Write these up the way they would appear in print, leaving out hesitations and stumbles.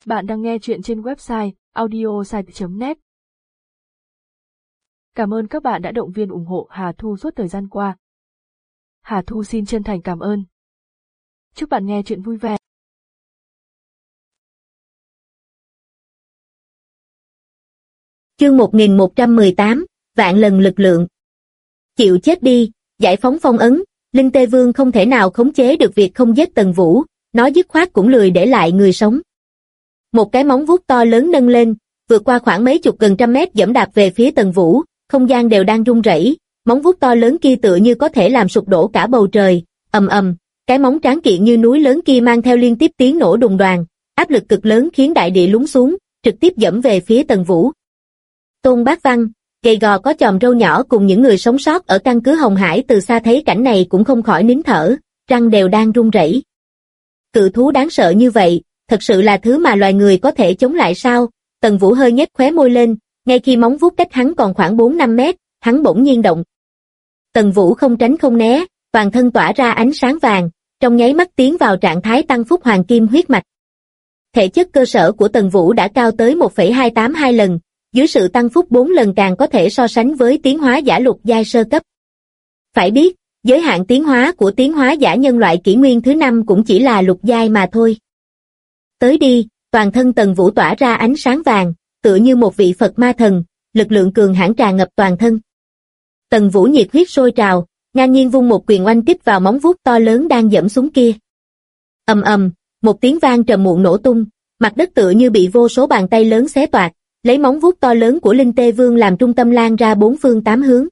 Bạn đang nghe chuyện trên website audiosite.net. Cảm ơn các bạn đã động viên ủng hộ Hà Thu suốt thời gian qua. Hà Thu xin chân thành cảm ơn. Chúc bạn nghe chuyện vui vẻ. Chương 1118, vạn lần lực lượng. Chịu chết đi, giải phóng phong ấn. Linh Tê Vương không thể nào khống chế được việc không giết Tần Vũ, nó dứt khoát cũng lười để lại người sống. Một cái móng vuốt to lớn nâng lên, vượt qua khoảng mấy chục gần trăm mét giẫm đạp về phía Tần Vũ, không gian đều đang rung rẩy, móng vuốt to lớn kia tựa như có thể làm sụp đổ cả bầu trời. Ầm ầm, cái móng tráng kiện như núi lớn kia mang theo liên tiếp tiếng nổ đùng đoàng, áp lực cực lớn khiến đại địa lún xuống, trực tiếp giẫm về phía Tần Vũ. Tôn Bác Văn, gầy gò có chòm râu nhỏ cùng những người sống sót ở căn cứ Hồng Hải từ xa thấy cảnh này cũng không khỏi nín thở, răng đều đang run rẩy. Cự thú đáng sợ như vậy, thật sự là thứ mà loài người có thể chống lại sao? Tần Vũ hơi nhếch khóe môi lên, ngay khi móng vuốt cách hắn còn khoảng 4-5 mét, hắn bỗng nhiên động. Tần Vũ không tránh không né, toàn thân tỏa ra ánh sáng vàng, trong nháy mắt tiến vào trạng thái tăng phúc hoàng kim huyết mạch. Thể chất cơ sở của Tần Vũ đã cao tới 1,282 lần, dưới sự tăng phúc 4 lần càng có thể so sánh với tiến hóa giả lục giai sơ cấp. Phải biết, giới hạn tiến hóa của tiến hóa giả nhân loại kỷ nguyên thứ 5 cũng chỉ là lục giai mà thôi. Tới đi, toàn thân Tần Vũ tỏa ra ánh sáng vàng, tựa như một vị Phật ma thần, lực lượng cường hãn tràn ngập toàn thân. Tần Vũ nhiệt huyết sôi trào, ngang nhiên vung một quyền oanh kích vào móng vuốt to lớn đang giẫm xuống kia. Ầm ầm, một tiếng vang trầm muộn nổ tung, mặt đất tựa như bị vô số bàn tay lớn xé toạc, lấy móng vuốt to lớn của Linh Tê Vương làm trung tâm lan ra 4 phương 8 hướng.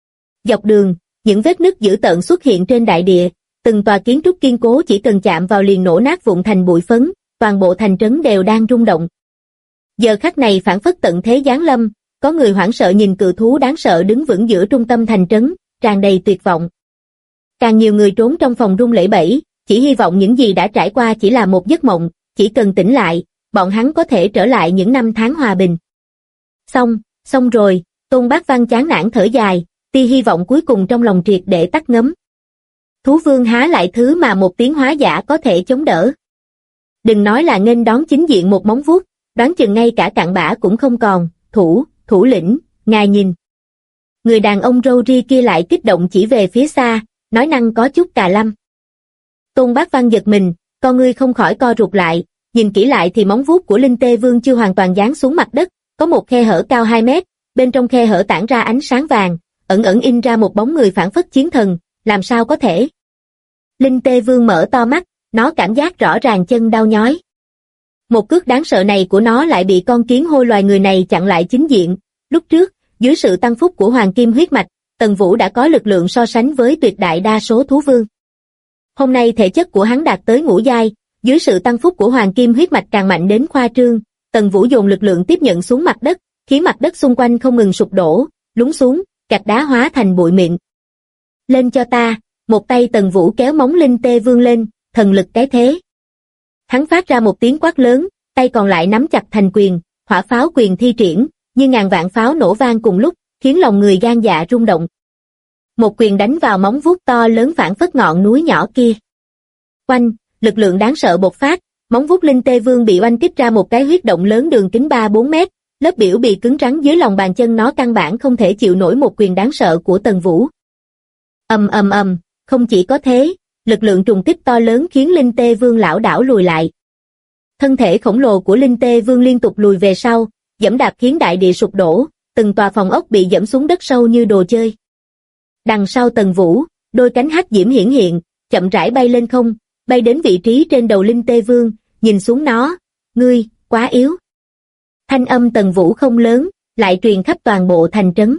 Dọc đường, những vết nứt dữ tợn xuất hiện trên đại địa, từng tòa kiến trúc kiên cố chỉ cần chạm vào liền nổ nát vụn thành bụi phấn, toàn bộ thành trấn đều đang rung động. Giờ khắc này phảng phất tận thế giáng lâm, có người hoảng sợ nhìn cự thú đáng sợ đứng vững giữa trung tâm thành trấn, tràn đầy tuyệt vọng. Càng nhiều người trốn trong phòng run lẩy bẩy, chỉ hy vọng những gì đã trải qua chỉ là một giấc mộng, chỉ cần tỉnh lại, bọn hắn có thể trở lại những năm tháng hòa bình. Xong rồi, Tôn Bác Văn chán nản thở dài, tia hy vọng cuối cùng trong lòng triệt để tắt ngấm. Thú vương há lại thứ mà một tiến hóa giả có thể chống đỡ. Đừng nói là nghênh đón chính diện một móng vuốt, đoán chừng ngay cả cặn bã cũng không còn. Thủ lĩnh, ngài nhìn. Người đàn ông râu ria kia lại kích động chỉ về phía xa, nói năng có chút cà lâm. Tôn Bác Văn giật mình, con ngươi không khỏi co rụt lại, nhìn kỹ lại thì móng vuốt của Linh Tê Vương chưa hoàn toàn giáng xuống mặt đất, có một khe hở cao 2 mét, bên trong khe hở tản ra ánh sáng vàng, ẩn ẩn in ra một bóng người phảng phất chiến thần, làm sao có thể? Linh Tê Vương mở to mắt, nó cảm giác rõ ràng chân đau nhói. Một cước đáng sợ này của nó lại bị con kiến hôi loài người này chặn lại chính diện. Lúc trước, dưới sự tăng phúc của hoàng kim huyết mạch, Tần Vũ đã có lực lượng so sánh với tuyệt đại đa số thú vương. Hôm nay thể chất của hắn đạt tới ngũ giai, dưới sự tăng phúc của hoàng kim huyết mạch càng mạnh đến khoa trương, Tần Vũ dồn lực lượng tiếp nhận xuống mặt đất, khiến mặt đất xung quanh không ngừng sụp đổ, lún xuống, gạch đá hóa thành bụi mịn. Lên cho ta, một tay Tần Vũ kéo móng Linh Tê Vương lên, thần lực cái thế. Hắn phát ra một tiếng quát lớn, tay còn lại nắm chặt thành quyền, hỏa pháo quyền thi triển, như ngàn vạn pháo nổ vang cùng lúc, khiến lòng người gan dạ rung động. Một quyền đánh vào móng vuốt to lớn phảng phất ngọn núi nhỏ kia. Oanh, lực lượng đáng sợ bộc phát, móng vuốt Linh Tê Vương bị oanh kích ra một cái huyết động lớn đường kính 3-4 mét, lớp biểu bì cứng rắn dưới lòng bàn chân nó căn bản không thể chịu nổi một quyền đáng sợ của Tần Vũ. Ầm, không chỉ có thế, lực lượng trùng kích to lớn khiến Linh Tê Vương lảo đảo lùi lại. Thân thể khổng lồ của Linh Tê Vương liên tục lùi về sau, giẫm đạp khiến đại địa sụp đổ, từng tòa phòng ốc bị giẫm xuống đất sâu như đồ chơi. Đằng sau Tần Vũ, đôi cánh hắc diễm hiển hiện, chậm rãi bay lên không, bay đến vị trí trên đầu Linh Tê Vương, nhìn xuống nó, ngươi, quá yếu. Thanh âm Tần Vũ không lớn, lại truyền khắp toàn bộ thành trấn.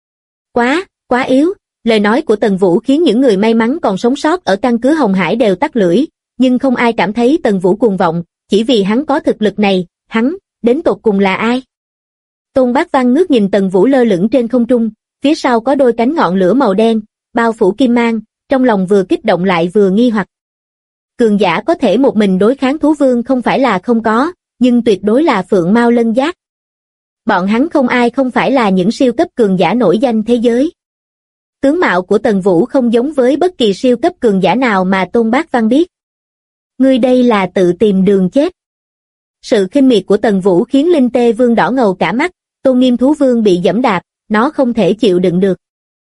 Quá yếu, lời nói của Tần Vũ khiến những người may mắn còn sống sót ở căn cứ Hồng Hải đều tắt lưỡi, nhưng không ai cảm thấy Tần Vũ cuồng vọng, chỉ vì hắn có thực lực này, hắn, đến tột cùng là ai? Tôn Bác Văn ngước nhìn Tần Vũ lơ lửng trên không trung, phía sau có đôi cánh ngọn lửa màu đen, bao phủ kim mang, trong lòng vừa kích động lại vừa nghi hoặc. Cường giả có thể một mình đối kháng thú vương không phải là không có, nhưng tuyệt đối là phượng mao lân giác. Bọn hắn không ai không phải là những siêu cấp cường giả nổi danh thế giới. Tướng mạo của Tần Vũ không giống với bất kỳ siêu cấp cường giả nào mà Tôn Bác Văn biết. Ngươi đây là tự tìm đường chết. Sự khinh miệt của Tần Vũ khiến Linh Tê Vương đỏ ngầu cả mắt, tôn nghiêm thú vương bị giẫm đạp, nó không thể chịu đựng được.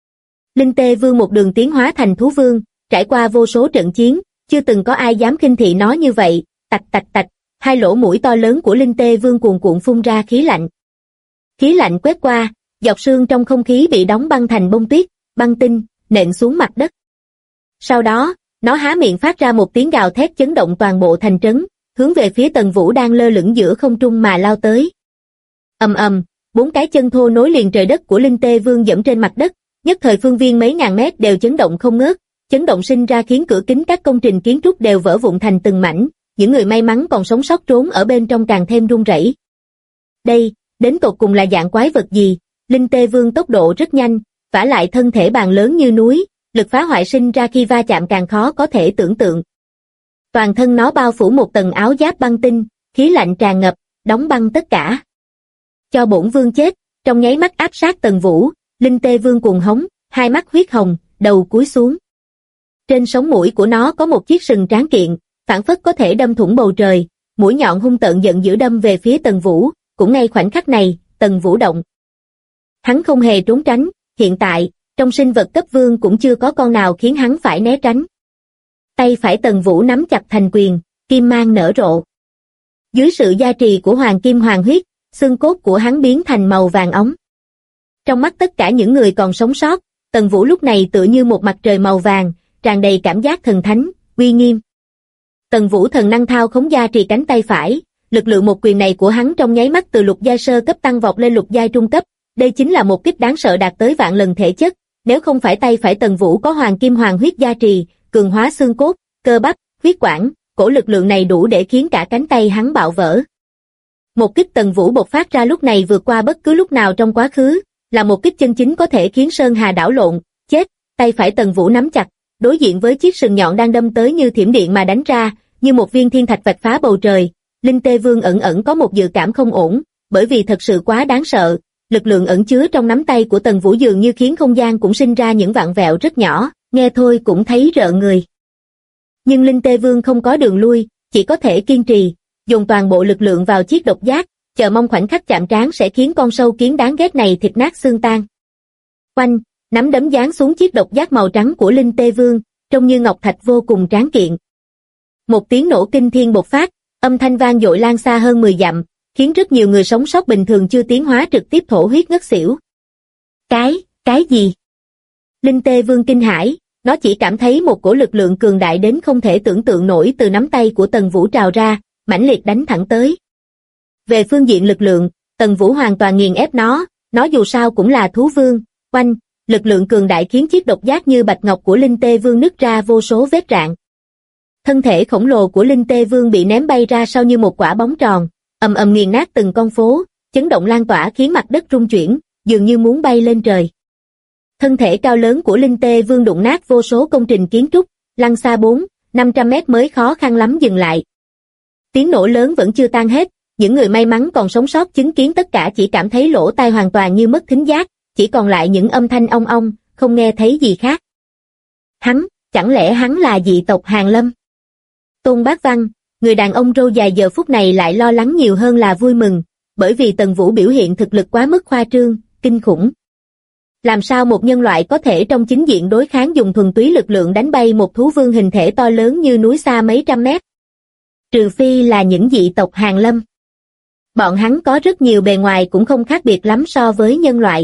Linh Tê Vương một đường tiến hóa thành thú vương, trải qua vô số trận chiến, chưa từng có ai dám khinh thị nó như vậy, tạch tạch tạch, hai lỗ mũi to lớn của Linh Tê Vương cuồn cuộn phun ra khí lạnh. Khí lạnh quét qua, dọc xương trong không khí bị đóng băng thành bông tuyết, băng tinh, nện xuống mặt đất. Sau đó, nó há miệng phát ra một tiếng gào thét chấn động toàn bộ thành trấn, hướng về phía Tần Vũ đang lơ lửng giữa không trung mà lao tới. Ầm ầm, bốn cái chân thô nối liền trời đất của Linh Tê Vương dẫm trên mặt đất, nhất thời phương viên mấy ngàn mét đều chấn động không ngớt, chấn động sinh ra khiến cửa kính các công trình kiến trúc đều vỡ vụn thành từng mảnh, những người may mắn còn sống sót trốn ở bên trong càng thêm run rẩy. Đây, đến tột cùng là dạng quái vật gì? Linh Tê Vương tốc độ rất nhanh, vả lại thân thể bàn lớn như núi, lực phá hoại sinh ra khi va chạm càng khó có thể tưởng tượng. Toàn thân nó bao phủ một tầng áo giáp băng tinh, khí lạnh tràn ngập, đóng băng tất cả. Cho bổn vương chết, trong nháy mắt áp sát Tần Vũ, Linh Tê Vương cuồng hống, hai mắt huyết hồng, đầu cúi xuống. Trên sống mũi của nó có một chiếc sừng tráng kiện, phảng phất có thể đâm thủng bầu trời, mũi nhọn hung tợn giận dữ đâm về phía Tần Vũ, cũng ngay khoảnh khắc này, Tần Vũ động. Hắn không hề trốn tránh, hiện tại, trong sinh vật cấp vương cũng chưa có con nào khiến hắn phải né tránh. Tay phải Tần Vũ nắm chặt thành quyền, kim mang nở rộ. Dưới sự gia trì của hoàng kim hoàng huyết, xương cốt của hắn biến thành màu vàng óng. Trong mắt tất cả những người còn sống sót, Tần Vũ lúc này tựa như một mặt trời màu vàng, tràn đầy cảm giác thần thánh, uy nghiêm. Tần Vũ thần năng thao khống gia trì cánh tay phải, lực lượng một quyền này của hắn trong nháy mắt từ lục giai sơ cấp tăng vọt lên lục giai trung cấp, đây chính là một kích đáng sợ đạt tới vạn lần thể chất, nếu không phải tay phải Tần Vũ có hoàng kim hoàng huyết gia trì, cường hóa xương cốt, cơ bắp, huyết quản, cổ lực lượng này đủ để khiến cả cánh tay hắn bạo vỡ. Một kích Tần Vũ bộc phát ra lúc này vượt qua bất cứ lúc nào trong quá khứ, là một kích chân chính có thể khiến sơn hà đảo lộn, chết, tay phải Tần Vũ nắm chặt, đối diện với chiếc sừng nhọn đang đâm tới như thiểm điện mà đánh ra, như một viên thiên thạch vạch phá bầu trời. Linh Tê Vương ẩn ẩn có một dự cảm không ổn, bởi vì thật sự quá đáng sợ, lực lượng ẩn chứa trong nắm tay của Tần Vũ dường như khiến không gian cũng sinh ra những vặn vẹo rất nhỏ, nghe thôi cũng thấy rợn người. Nhưng Linh Tê Vương không có đường lui, chỉ có thể kiên trì, dùng toàn bộ lực lượng vào chiếc độc giác, chờ mong khoảnh khắc chạm trán sẽ khiến con sâu kiến đáng ghét này thịt nát xương tan. Oanh, nắm đấm giáng xuống chiếc độc giác màu trắng của Linh Tê Vương, trông như ngọc thạch vô cùng tráng kiện. Một tiếng nổ kinh thiên bộc phát, âm thanh vang dội lan xa hơn 10 dặm, khiến rất nhiều người sống sót bình thường chưa tiến hóa trực tiếp thổ huyết ngất xỉu. Cái gì? Linh Tê Vương kinh hãi, nó chỉ cảm thấy một cổ lực lượng cường đại đến không thể tưởng tượng nổi từ nắm tay của Tần Vũ trào ra, mãnh liệt đánh thẳng tới. Về phương diện lực lượng, Tần Vũ hoàn toàn nghiền ép nó dù sao cũng là thú vương, oanh, lực lượng cường đại khiến chiếc độc giác như bạch ngọc của Linh Tê Vương nứt ra vô số vết rạn. Thân thể khổng lồ của Linh Tê Vương bị ném bay ra sau như một quả bóng tròn, ầm ầm nghiền nát từng con phố, chấn động lan tỏa khiến mặt đất rung chuyển, dường như muốn bay lên trời. Thân thể cao lớn của Linh Tê Vương đụng nát vô số công trình kiến trúc, lăn xa 400-500 mét mới khó khăn lắm dừng lại. Tiếng nổ lớn vẫn chưa tan hết, những người may mắn còn sống sót chứng kiến tất cả chỉ cảm thấy lỗ tai hoàn toàn như mất thính giác, chỉ còn lại những âm thanh ong ong, không nghe thấy gì khác. Chẳng lẽ hắn là dị tộc Hàn Lâm? Tôn Bác Văn, người đàn ông râu dài giờ phút này lại lo lắng nhiều hơn là vui mừng, bởi vì Tần Vũ biểu hiện thực lực quá mức khoa trương, kinh khủng. Làm sao một nhân loại có thể trong chính diện đối kháng dùng thuần túy lực lượng đánh bay một thú vương hình thể to lớn như núi xa mấy trăm mét? Trừ phi là những dị tộc Hàn Lâm. Bọn hắn có rất nhiều bề ngoài cũng không khác biệt lắm so với nhân loại.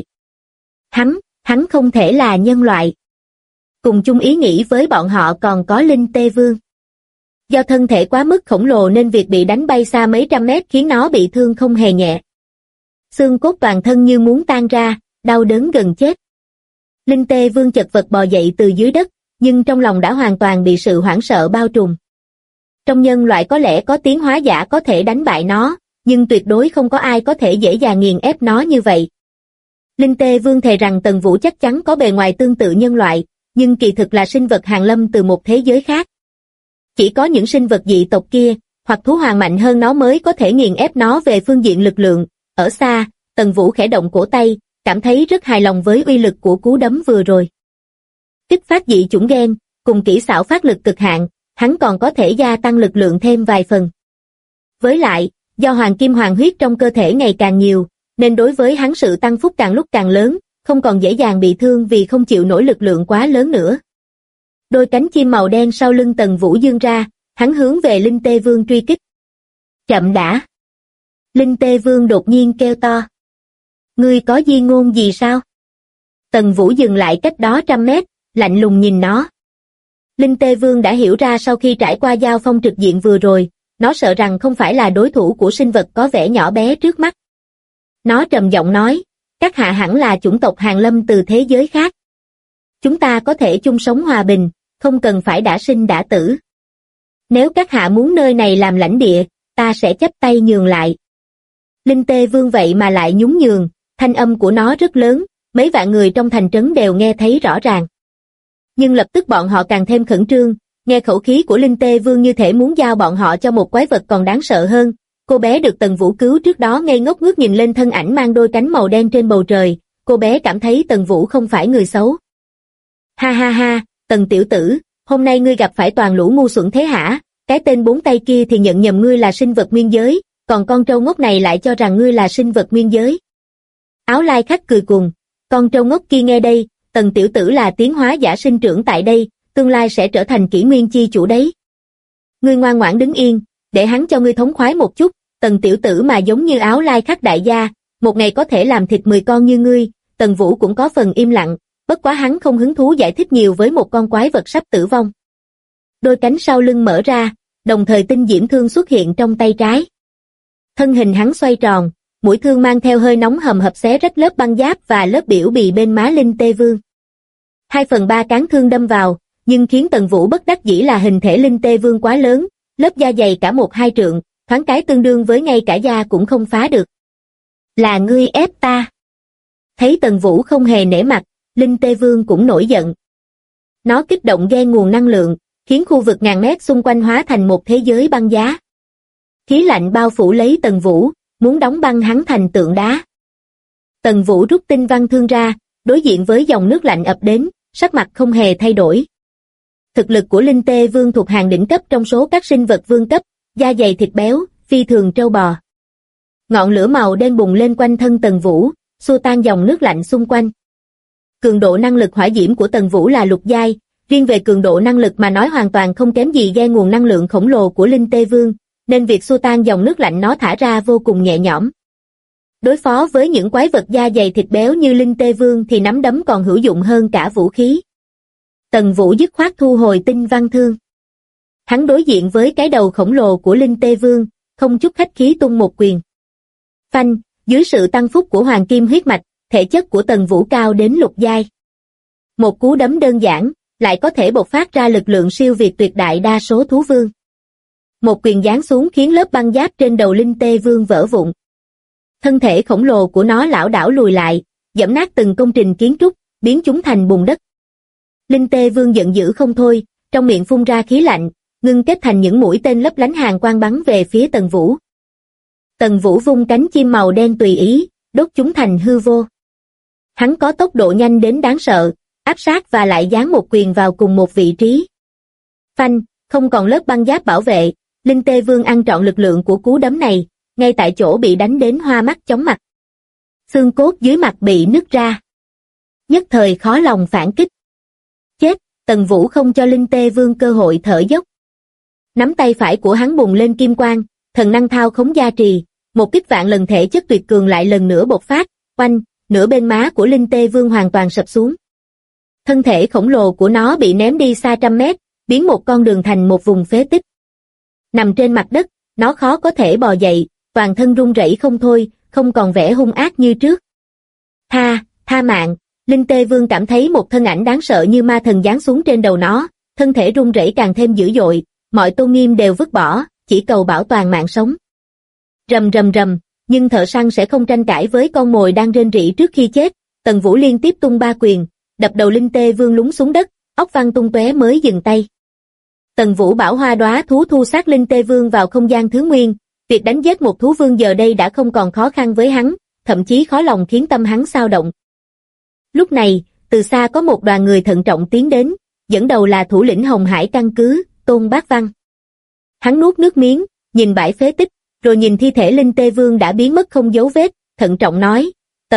Hắn không thể là nhân loại. Cùng chung ý nghĩ với bọn họ còn có Linh Tê Vương. Do thân thể quá mức khổng lồ nên việc bị đánh bay xa mấy trăm mét khiến nó bị thương không hề nhẹ. Xương cốt toàn thân như muốn tan ra, đau đớn gần chết. Linh Tê Vương chật vật bò dậy từ dưới đất, nhưng trong lòng đã hoàn toàn bị sự hoảng sợ bao trùm. Trong nhân loại có lẽ có tiến hóa giả có thể đánh bại nó, nhưng tuyệt đối không có ai có thể dễ dàng nghiền ép nó như vậy. Linh Tê Vương thề rằng Tần Vũ chắc chắn có bề ngoài tương tự nhân loại, nhưng kỳ thực là sinh vật hàn lâm từ một thế giới khác. Chỉ có những sinh vật dị tộc kia, hoặc thú hoàng mạnh hơn nó mới có thể nghiền ép nó về phương diện lực lượng. Ở xa, Tần Vũ khẽ động cổ tay, cảm thấy rất hài lòng với uy lực của cú đấm vừa rồi. Kích phát dị chủng gen, cùng kỹ xảo phát lực cực hạn, hắn còn có thể gia tăng lực lượng thêm vài phần. Với lại, Do hoàng kim hoàng huyết trong cơ thể ngày càng nhiều, nên đối với hắn sự tăng phúc càng lúc càng lớn, không còn dễ dàng bị thương vì không chịu nổi lực lượng quá lớn nữa. Đôi cánh chim màu đen sau lưng Tần Vũ dương ra, hắn hướng về Linh Tê Vương truy kích. Chậm đã! Linh Tê Vương đột nhiên kêu to. Ngươi có di ngôn gì sao? Tần Vũ dừng lại cách đó 100 mét, lạnh lùng nhìn nó. Linh Tê Vương đã hiểu ra sau khi trải qua giao phong trực diện vừa rồi, nó sợ rằng không phải là đối thủ của sinh vật có vẻ nhỏ bé trước mắt. Nó trầm giọng nói, các hạ hẳn là chủng tộc Hàn Lâm từ thế giới khác. Chúng ta có thể chung sống hòa bình, không cần phải đã sinh đã tử. Nếu các hạ muốn nơi này làm lãnh địa, ta sẽ chấp tay nhường lại. Linh Tê Vương vậy mà lại nhún nhường, thanh âm của nó rất lớn, mấy vạn người trong thành trấn đều nghe thấy rõ ràng. Nhưng lập tức bọn họ càng thêm khẩn trương, nghe khẩu khí của Linh Tê Vương như thể muốn giao bọn họ cho một quái vật còn đáng sợ hơn. Cô bé được Tần Vũ cứu trước đó ngây ngốc ngước nhìn lên thân ảnh mang đôi cánh màu đen trên bầu trời, cô bé cảm thấy Tần Vũ không phải người xấu. Ha ha ha, Tần tiểu tử, hôm nay ngươi gặp phải toàn lũ ngu xuẩn thế hả? Cái tên bốn tay kia thì nhận nhầm ngươi là sinh vật nguyên giới, còn con trâu ngốc này lại cho rằng ngươi là sinh vật nguyên giới. Áo lai khách cười cùng, con trâu ngốc kia nghe đây, Tần tiểu tử là tiến hóa giả sinh trưởng tại đây, tương lai sẽ trở thành kỷ nguyên chi chủ đấy. Ngươi ngoan ngoãn đứng yên, để hắn cho ngươi thống khoái một chút, Tần tiểu tử mà giống như áo lai khách đại gia, một ngày có thể làm thịt 10 con như ngươi. Tần Vũ cũng có phần im lặng, bất quá hắn không hứng thú giải thích nhiều với một con quái vật sắp tử vong. Đôi cánh sau lưng mở ra, đồng thời tinh diễm thương xuất hiện trong tay trái. Thân hình hắn xoay tròn, mũi thương mang theo hơi nóng hầm hập xé rách lớp băng giáp và lớp biểu bì bên má Linh Tê Vương. 2/3 cán thương đâm vào, nhưng khiến Tần Vũ bất đắc dĩ là hình thể Linh Tê Vương quá lớn, lớp da dày cả 1-2 trượng, thoáng cái tương đương với ngay cả da cũng không phá được. Là ngươi ép ta. Thấy Tần Vũ không hề nể mặt, Linh Tê Vương cũng nổi giận. Nó kích động ghen nguồn năng lượng, khiến khu vực ngàn mét xung quanh hóa thành một thế giới băng giá. Khí lạnh bao phủ lấy Tần Vũ, muốn đóng băng hắn thành tượng đá. Tần Vũ rút tinh văn thương ra, đối diện với dòng nước lạnh ập đến, sắc mặt không hề thay đổi. Thực lực của Linh Tê Vương thuộc hàng đỉnh cấp trong số các sinh vật vương cấp, da dày thịt béo, phi thường trâu bò. Ngọn lửa màu đen bùng lên quanh thân Tần Vũ, xua tan dòng nước lạnh xung quanh. Cường độ năng lực hỏa diễm của Tần Vũ là lục giai, riêng về cường độ năng lực mà nói hoàn toàn không kém gì ghe nguồn năng lượng khổng lồ của Linh Tê Vương, nên việc xua tan dòng nước lạnh nó thả ra vô cùng nhẹ nhõm. Đối phó với những quái vật da dày thịt béo như Linh Tê Vương thì nắm đấm còn hữu dụng hơn cả vũ khí. Tần Vũ dứt khoát thu hồi tinh văn thương. Hắn đối diện với cái đầu khổng lồ của Linh Tê Vương, không chút khách khí tung một quyền. Phanh, dưới sự tăng phúc của hoàng kim huyết mạch, thể chất của Tần Vũ cao đến lục giai. Một cú đấm đơn giản, lại có thể bộc phát ra lực lượng siêu việt tuyệt đại đa số thú vương. Một quyền giáng xuống khiến lớp băng giáp trên đầu Linh Tê Vương vỡ vụn. Thân thể khổng lồ của nó lảo đảo lùi lại, giẫm nát từng công trình kiến trúc, biến chúng thành bùn đất. Linh Tê Vương giận dữ không thôi, trong miệng phun ra khí lạnh, ngưng kết thành những mũi tên lấp lánh hàn quang bắn về phía Tần Vũ. Tần Vũ vung cánh chim màu đen tùy ý, đốt chúng thành hư vô. Hắn có tốc độ nhanh đến đáng sợ, áp sát và lại giáng một quyền vào cùng một vị trí. Phanh, không còn lớp băng giáp bảo vệ, Linh Tê Vương ăn trọn lực lượng của cú đấm này, ngay tại chỗ bị đánh đến hoa mắt chóng mặt. Xương cốt dưới mặt bị nứt ra. Nhất thời khó lòng phản kích. Chết, Tần Vũ không cho Linh Tê Vương cơ hội thở dốc. Nắm tay phải của hắn bùng lên kim quang, thần năng thao khống gia trì, một kích vạn lần thể chất tuyệt cường lại lần nữa bộc phát, oanh, nửa bên má của Linh Tê Vương hoàn toàn sập xuống. Thân thể khổng lồ của nó bị ném đi xa 100 mét, biến một con đường thành một vùng phế tích. Nằm trên mặt đất, nó khó có thể bò dậy, toàn thân run rẩy không thôi, không còn vẻ hung ác như trước. Tha mạng, Linh Tê Vương cảm thấy một thân ảnh đáng sợ như ma thần giáng xuống trên đầu nó, thân thể run rẩy càng thêm dữ dội, mọi tôn nghiêm đều vứt bỏ, chỉ cầu bảo toàn mạng sống. Rầm rầm rầm, nhưng thợ săn sẽ không tranh cãi với con mồi đang rên rỉ trước khi chết, Tần Vũ liên tiếp tung 3 quyền, đập đầu Linh Tê Vương lún xuống đất, óc văng tung tóe mới dừng tay. Tần Vũ bảo hoa đóa thú thu xác Linh Tê Vương vào không gian thứ nguyên, việc đánh giết một thú vương giờ đây đã không còn khó khăn với hắn, thậm chí khó lòng khiến tâm hắn xao động. Lúc này, từ xa có một đoàn người thận trọng tiến đến, dẫn đầu là thủ lĩnh Hồng Hải căn cứ, Tôn Bác Văn. Hắn nuốt nước miếng, nhìn bãi phế tích, rồi nhìn thi thể Linh Tê Vương đã biến mất không dấu vết, thận trọng nói,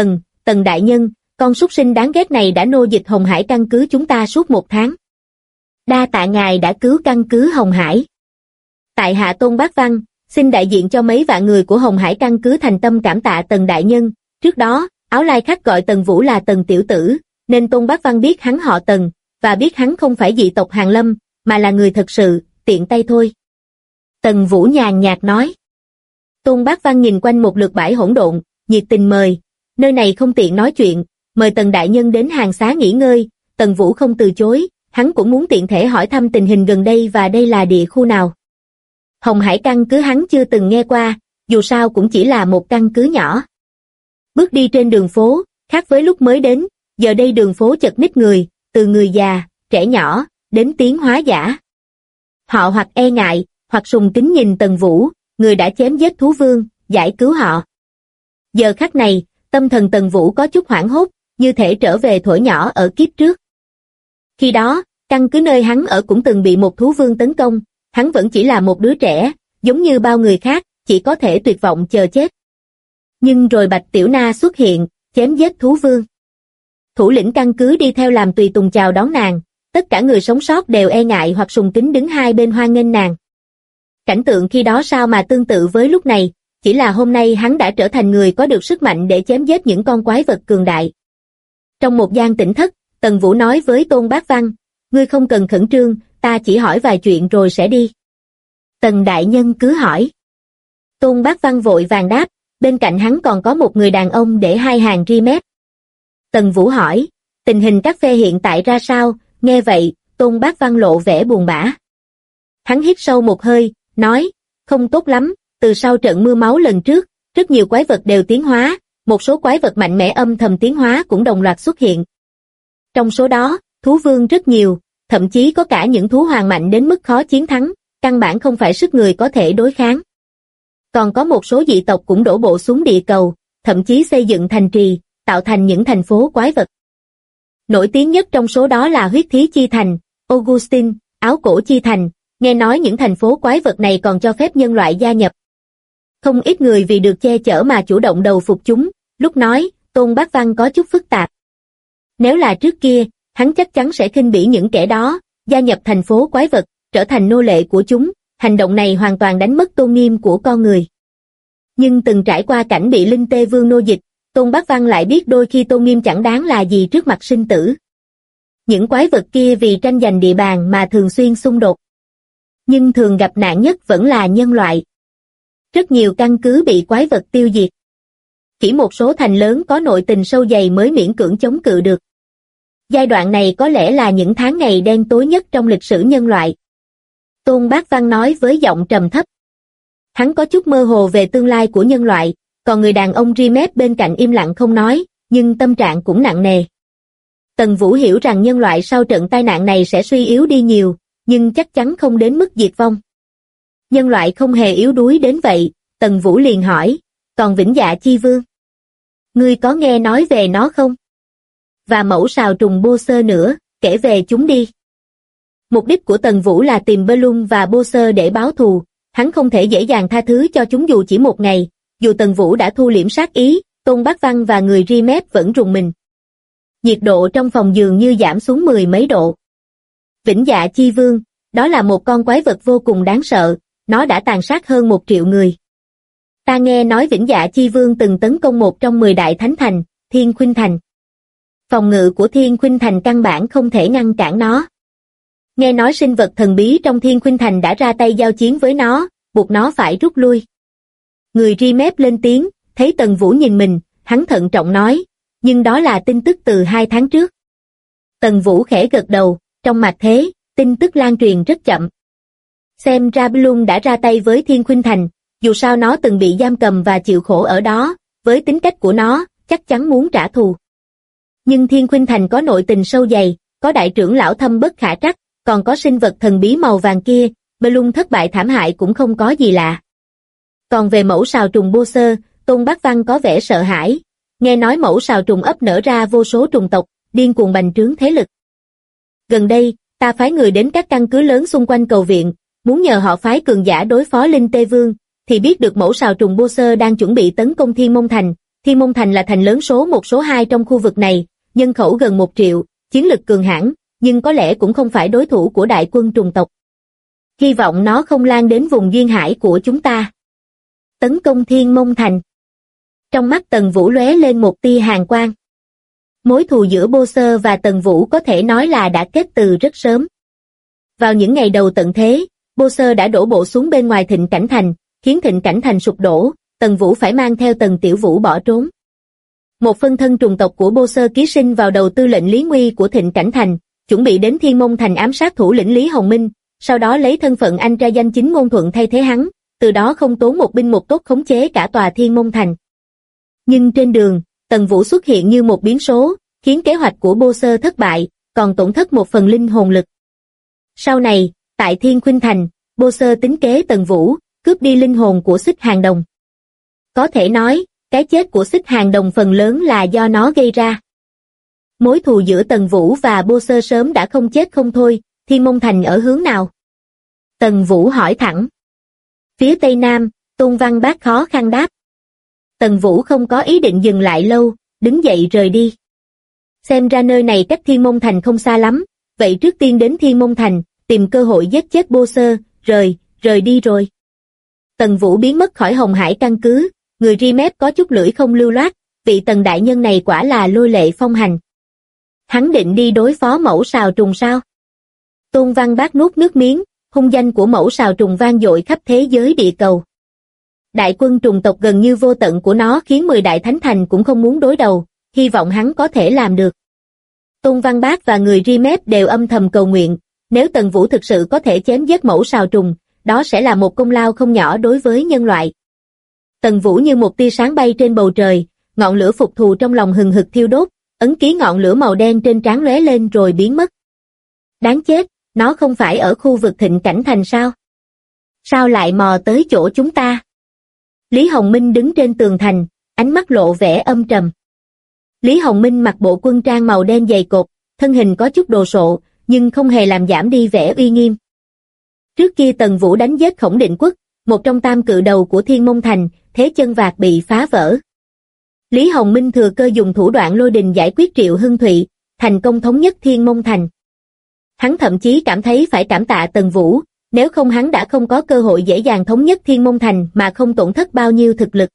Tần đại nhân, con súc sinh đáng ghét này đã nô dịch Hồng Hải căn cứ chúng ta suốt 1 tháng. Đa tạ ngài đã cứu căn cứ Hồng Hải. Tại hạ Tôn Bác Văn, xin đại diện cho mấy vạn người của Hồng Hải căn cứ thành tâm cảm tạ Tần đại nhân. Trước đó, áo lai khách gọi Tần Vũ là Tần tiểu tử, nên Tôn Bác Văn biết hắn họ Tần, và biết hắn không phải dị tộc Hàn Lâm, mà là người thật sự, tiện tay thôi. Tần Vũ nhàn nhạt nói. Tôn Bác Văn nhìn quanh một lượt bãi hỗn độn, nhiệt tình mời, nơi này không tiện nói chuyện, mời Tần đại nhân đến hàng xá nghỉ ngơi. Tần Vũ không từ chối, hắn cũng muốn tiện thể hỏi thăm tình hình gần đây và đây là địa khu nào. Hồng Hải căn cứ hắn chưa từng nghe qua, dù sao cũng chỉ là một căn cứ nhỏ. Bước đi trên đường phố, khác với lúc mới đến, giờ đây đường phố chật ních người, từ người già, trẻ nhỏ, đến tiến hóa giả. Họ hoặc e ngại, hoặc sùng kính nhìn Tần Vũ, người đã chém giết thú vương, giải cứu họ. Giờ khắc này, tâm thần Tần Vũ có chút hoảng hốt, như thể trở về thuở nhỏ ở kiếp trước. Khi đó, căn cứ nơi hắn ở cũng từng bị một thú vương tấn công, hắn vẫn chỉ là một đứa trẻ, giống như bao người khác, chỉ có thể tuyệt vọng chờ chết. Nhưng rồi Bạch Tiểu Na xuất hiện, chém giết thú vương. Thủ lĩnh căn cứ đi theo làm tùy tùng chào đón nàng, tất cả người sống sót đều e ngại hoặc sùng kính đứng hai bên hoan nghênh nàng. Cảnh tượng khi đó sao mà tương tự với lúc này, chỉ là hôm nay hắn đã trở thành người có được sức mạnh để chém giết những con quái vật cường đại. Trong một gian tĩnh thất, Tần Vũ nói với Tôn Bác Văn, ngươi không cần khẩn trương, ta chỉ hỏi vài chuyện rồi sẽ đi. Tần đại nhân cứ hỏi. Tôn Bác Văn vội vàng đáp, bên cạnh hắn còn có một người đàn ông để hai hàng ri mép. Tần Vũ hỏi, tình hình các phe hiện tại ra sao? Nghe vậy, Tôn Bác Văn lộ vẻ buồn bã. Hắn hít sâu một hơi, nói, không tốt lắm, từ sau trận mưa máu lần trước, rất nhiều quái vật đều tiến hóa, một số quái vật mạnh mẽ âm thầm tiến hóa cũng đồng loạt xuất hiện. Trong số đó, thú vương rất nhiều, thậm chí có cả những thú hoàng mạnh đến mức khó chiến thắng, căn bản không phải sức người có thể đối kháng. Còn có một số dị tộc cũng đổ bộ xuống địa cầu, thậm chí xây dựng thành trì, tạo thành những thành phố quái vật. Nổi tiếng nhất trong số đó là Huyết Thí Chi Thành, Augustine, Áo Cổ Chi Thành, nghe nói những thành phố quái vật này còn cho phép nhân loại gia nhập. Không ít người vì được che chở mà chủ động đầu phục chúng, lúc nói, Tôn Bác Văn có chút phức tạp. Nếu là trước kia, hắn chắc chắn sẽ khinh bỉ những kẻ đó, gia nhập thành phố quái vật, trở thành nô lệ của chúng, hành động này hoàn toàn đánh mất tôn nghiêm của con người. Nhưng từng trải qua cảnh bị Linh Tê Vương nô dịch, Tôn Bác Văn lại biết đôi khi tôn nghiêm chẳng đáng là gì trước mặt sinh tử. Những quái vật kia vì tranh giành địa bàn mà thường xuyên xung đột. Nhưng thường gặp nạn nhất vẫn là nhân loại. Rất nhiều căn cứ bị quái vật tiêu diệt. Chỉ một số thành lớn có nội tình sâu dày mới miễn cưỡng chống cự được. Giai đoạn này có lẽ là những tháng ngày đen tối nhất trong lịch sử nhân loại. Tôn Bác Văn nói với giọng trầm thấp. Hắn có chút mơ hồ về tương lai của nhân loại, còn người đàn ông ri mép bên cạnh im lặng không nói, nhưng tâm trạng cũng nặng nề. Tần Vũ hiểu rằng nhân loại sau trận tai nạn này sẽ suy yếu đi nhiều, nhưng chắc chắn không đến mức diệt vong. Nhân loại không hề yếu đuối đến vậy, Tần Vũ liền hỏi, còn Vĩnh Dạ Chi Vương? Ngươi có nghe nói về nó không? Và mẫu sào trùng Bô Sơ nữa, kể về chúng đi. Mục đích của Tần Vũ là tìm Bloom và Bô Sơ để báo thù, hắn không thể dễ dàng tha thứ cho chúng dù chỉ một ngày, dù Tần Vũ đã thu liễm sát ý, Tôn Bác Văn và người ri mép vẫn rùng mình. Nhiệt độ trong phòng dường như giảm xuống 10 mấy độ. Vĩnh Dạ Chi Vương, đó là một con quái vật vô cùng đáng sợ, nó đã tàn sát hơn 1 triệu người. Ta nghe nói Vĩnh Dạ Chi Vương từng tấn công một trong 10 đại thánh thành, Thiên Khuynh Thành. Phòng ngự của Thiên Khuynh Thành căn bản không thể ngăn cản nó. Nghe nói sinh vật thần bí trong Thiên Khuynh Thành đã ra tay giao chiến với nó, buộc nó phải rút lui. Người ri mép lên tiếng, thấy Tần Vũ nhìn mình, hắn thận trọng nói, nhưng đó là tin tức từ 2 tháng trước. Tần Vũ khẽ gật đầu, trong mặt thế, tin tức lan truyền rất chậm. Xem ra Bloom đã ra tay với Thiên Khuynh Thành, dù sao nó từng bị giam cầm và chịu khổ ở đó, với tính cách của nó, chắc chắn muốn trả thù. Nhưng Thiên Khuynh Thành có nội tình sâu dày, có đại trưởng lão thâm bất khả trắc, còn có sinh vật thần bí màu vàng kia, Bloom thất bại thảm hại cũng không có gì lạ. Còn về mẫu sào trùng Bô Sơ, Tôn Bác Văn có vẻ sợ hãi, nghe nói mẫu sào trùng ấp nở ra vô số trùng tộc, điên cuồng bành trướng thế lực. Gần đây, ta phái người đến các căn cứ lớn xung quanh cầu viện, muốn nhờ họ phái cường giả đối phó Linh Tê Vương, thì biết được mẫu sào trùng Boser đang chuẩn bị tấn công Thiên Môn Thành. Thiên Môn Thành là thành lớn số 1 số 2 trong khu vực này, nhân khẩu gần 1 triệu, chiến lực cường hãn, nhưng có lẽ cũng không phải đối thủ của đại quân trùng tộc. Hy vọng nó không lan đến vùng duyên hải của chúng ta. Tấn công Thiên Môn Thành. Trong mắt Tần Vũ lóe lên một tia hàn quang. Mối thù giữa Boser và Tần Vũ có thể nói là đã kết từ rất sớm. Vào những ngày đầu tận thế, Boser đã đổ bộ xuống bên ngoài Thịnh Cảnh Thành, khiến Thịnh Cảnh Thành sụp đổ, Tần Vũ phải mang theo Tần Tiểu Vũ bỏ trốn. Một phân thân trùng tộc của Boser ký sinh vào đầu tư lệnh Lý Nguy của Thịnh Cảnh Thành, chuẩn bị đến Thiên Môn Thành ám sát thủ lĩnh Lý Hồng Minh, sau đó lấy thân phận anh ra danh chính ngôn thuận thay thế hắn, từ đó không tốn một binh một tốt khống chế cả tòa Thiên Môn Thành. Nhưng trên đường, Tần Vũ xuất hiện như một biến số, khiến kế hoạch của Boser thất bại, còn tổn thất một phần linh hồn lực. Sau này, tại Thiên Khuynh Thành, Boser tính kế Tần Vũ, cướp đi linh hồn của Xích Hàng Đồng. Có thể nói, cái chết của Xích Hàng Đồng phần lớn là do nó gây ra. Mối thù giữa Tần Vũ và Boser sớm đã không chết không thôi. Thiên Môn Thành ở hướng nào? Tần Vũ hỏi thẳng. Phía Tây Nam, Tôn Văn Bác khó khăn đáp. Tần Vũ không có ý định dừng lại lâu, đứng dậy rời đi. Xem ra nơi này cách Thiên Môn Thành không xa lắm, vậy trước tiên đến Thiên Môn Thành, tìm cơ hội giết chết Boser, rời đi rồi. Tần Vũ biến mất khỏi Hồng Hải căn cứ, người Rimep có chút lưỡi không lưu loát, vị Tần đại nhân này quả là lôi lệ phong hành. Hắn định đi đối phó mẫu sào trùng sao? Tôn Văn Bác nuốt nước miếng, hung danh của mẫu sào trùng vang dội khắp thế giới địa cầu. Đại quân trùng tộc gần như vô tận của nó khiến 10 đại thánh thành cũng không muốn đối đầu, hy vọng hắn có thể làm được. Tôn Văn Bác và người Rimep đều âm thầm cầu nguyện, nếu Tần Vũ thực sự có thể chém giết mẫu sào trùng, đó sẽ là một công lao không nhỏ đối với nhân loại. Tần Vũ như một tia sáng bay trên bầu trời, ngọn lửa phục thù trong lòng hừng hực thiêu đốt, ấn ký ngọn lửa màu đen trên trán lóe lên rồi biến mất. Đáng chết, nó không phải ở khu vực Thịnh Cảnh Thành sao? Sao lại mò tới chỗ chúng ta? Lý Hồng Minh đứng trên tường thành, ánh mắt lộ vẻ âm trầm. Lý Hồng Minh mặc bộ quân trang màu đen dày cộp, thân hình có chút đồ sộ, nhưng không hề làm giảm đi vẻ uy nghiêm. Trước kia Tần Vũ đánh giết Khổng Định Quốc, một trong tam cự đầu của Thiên Môn Thành, thế chân vạc bị phá vỡ. Lý Hồng Minh thừa cơ dùng thủ đoạn lôi đình giải quyết Triệu Hưng Thụy, thành công thống nhất Thiên Môn Thành. Hắn thậm chí cảm thấy phải cảm tạ Tần Vũ, nếu không hắn đã không có cơ hội dễ dàng thống nhất Thiên Môn Thành mà không tổn thất bao nhiêu thực lực.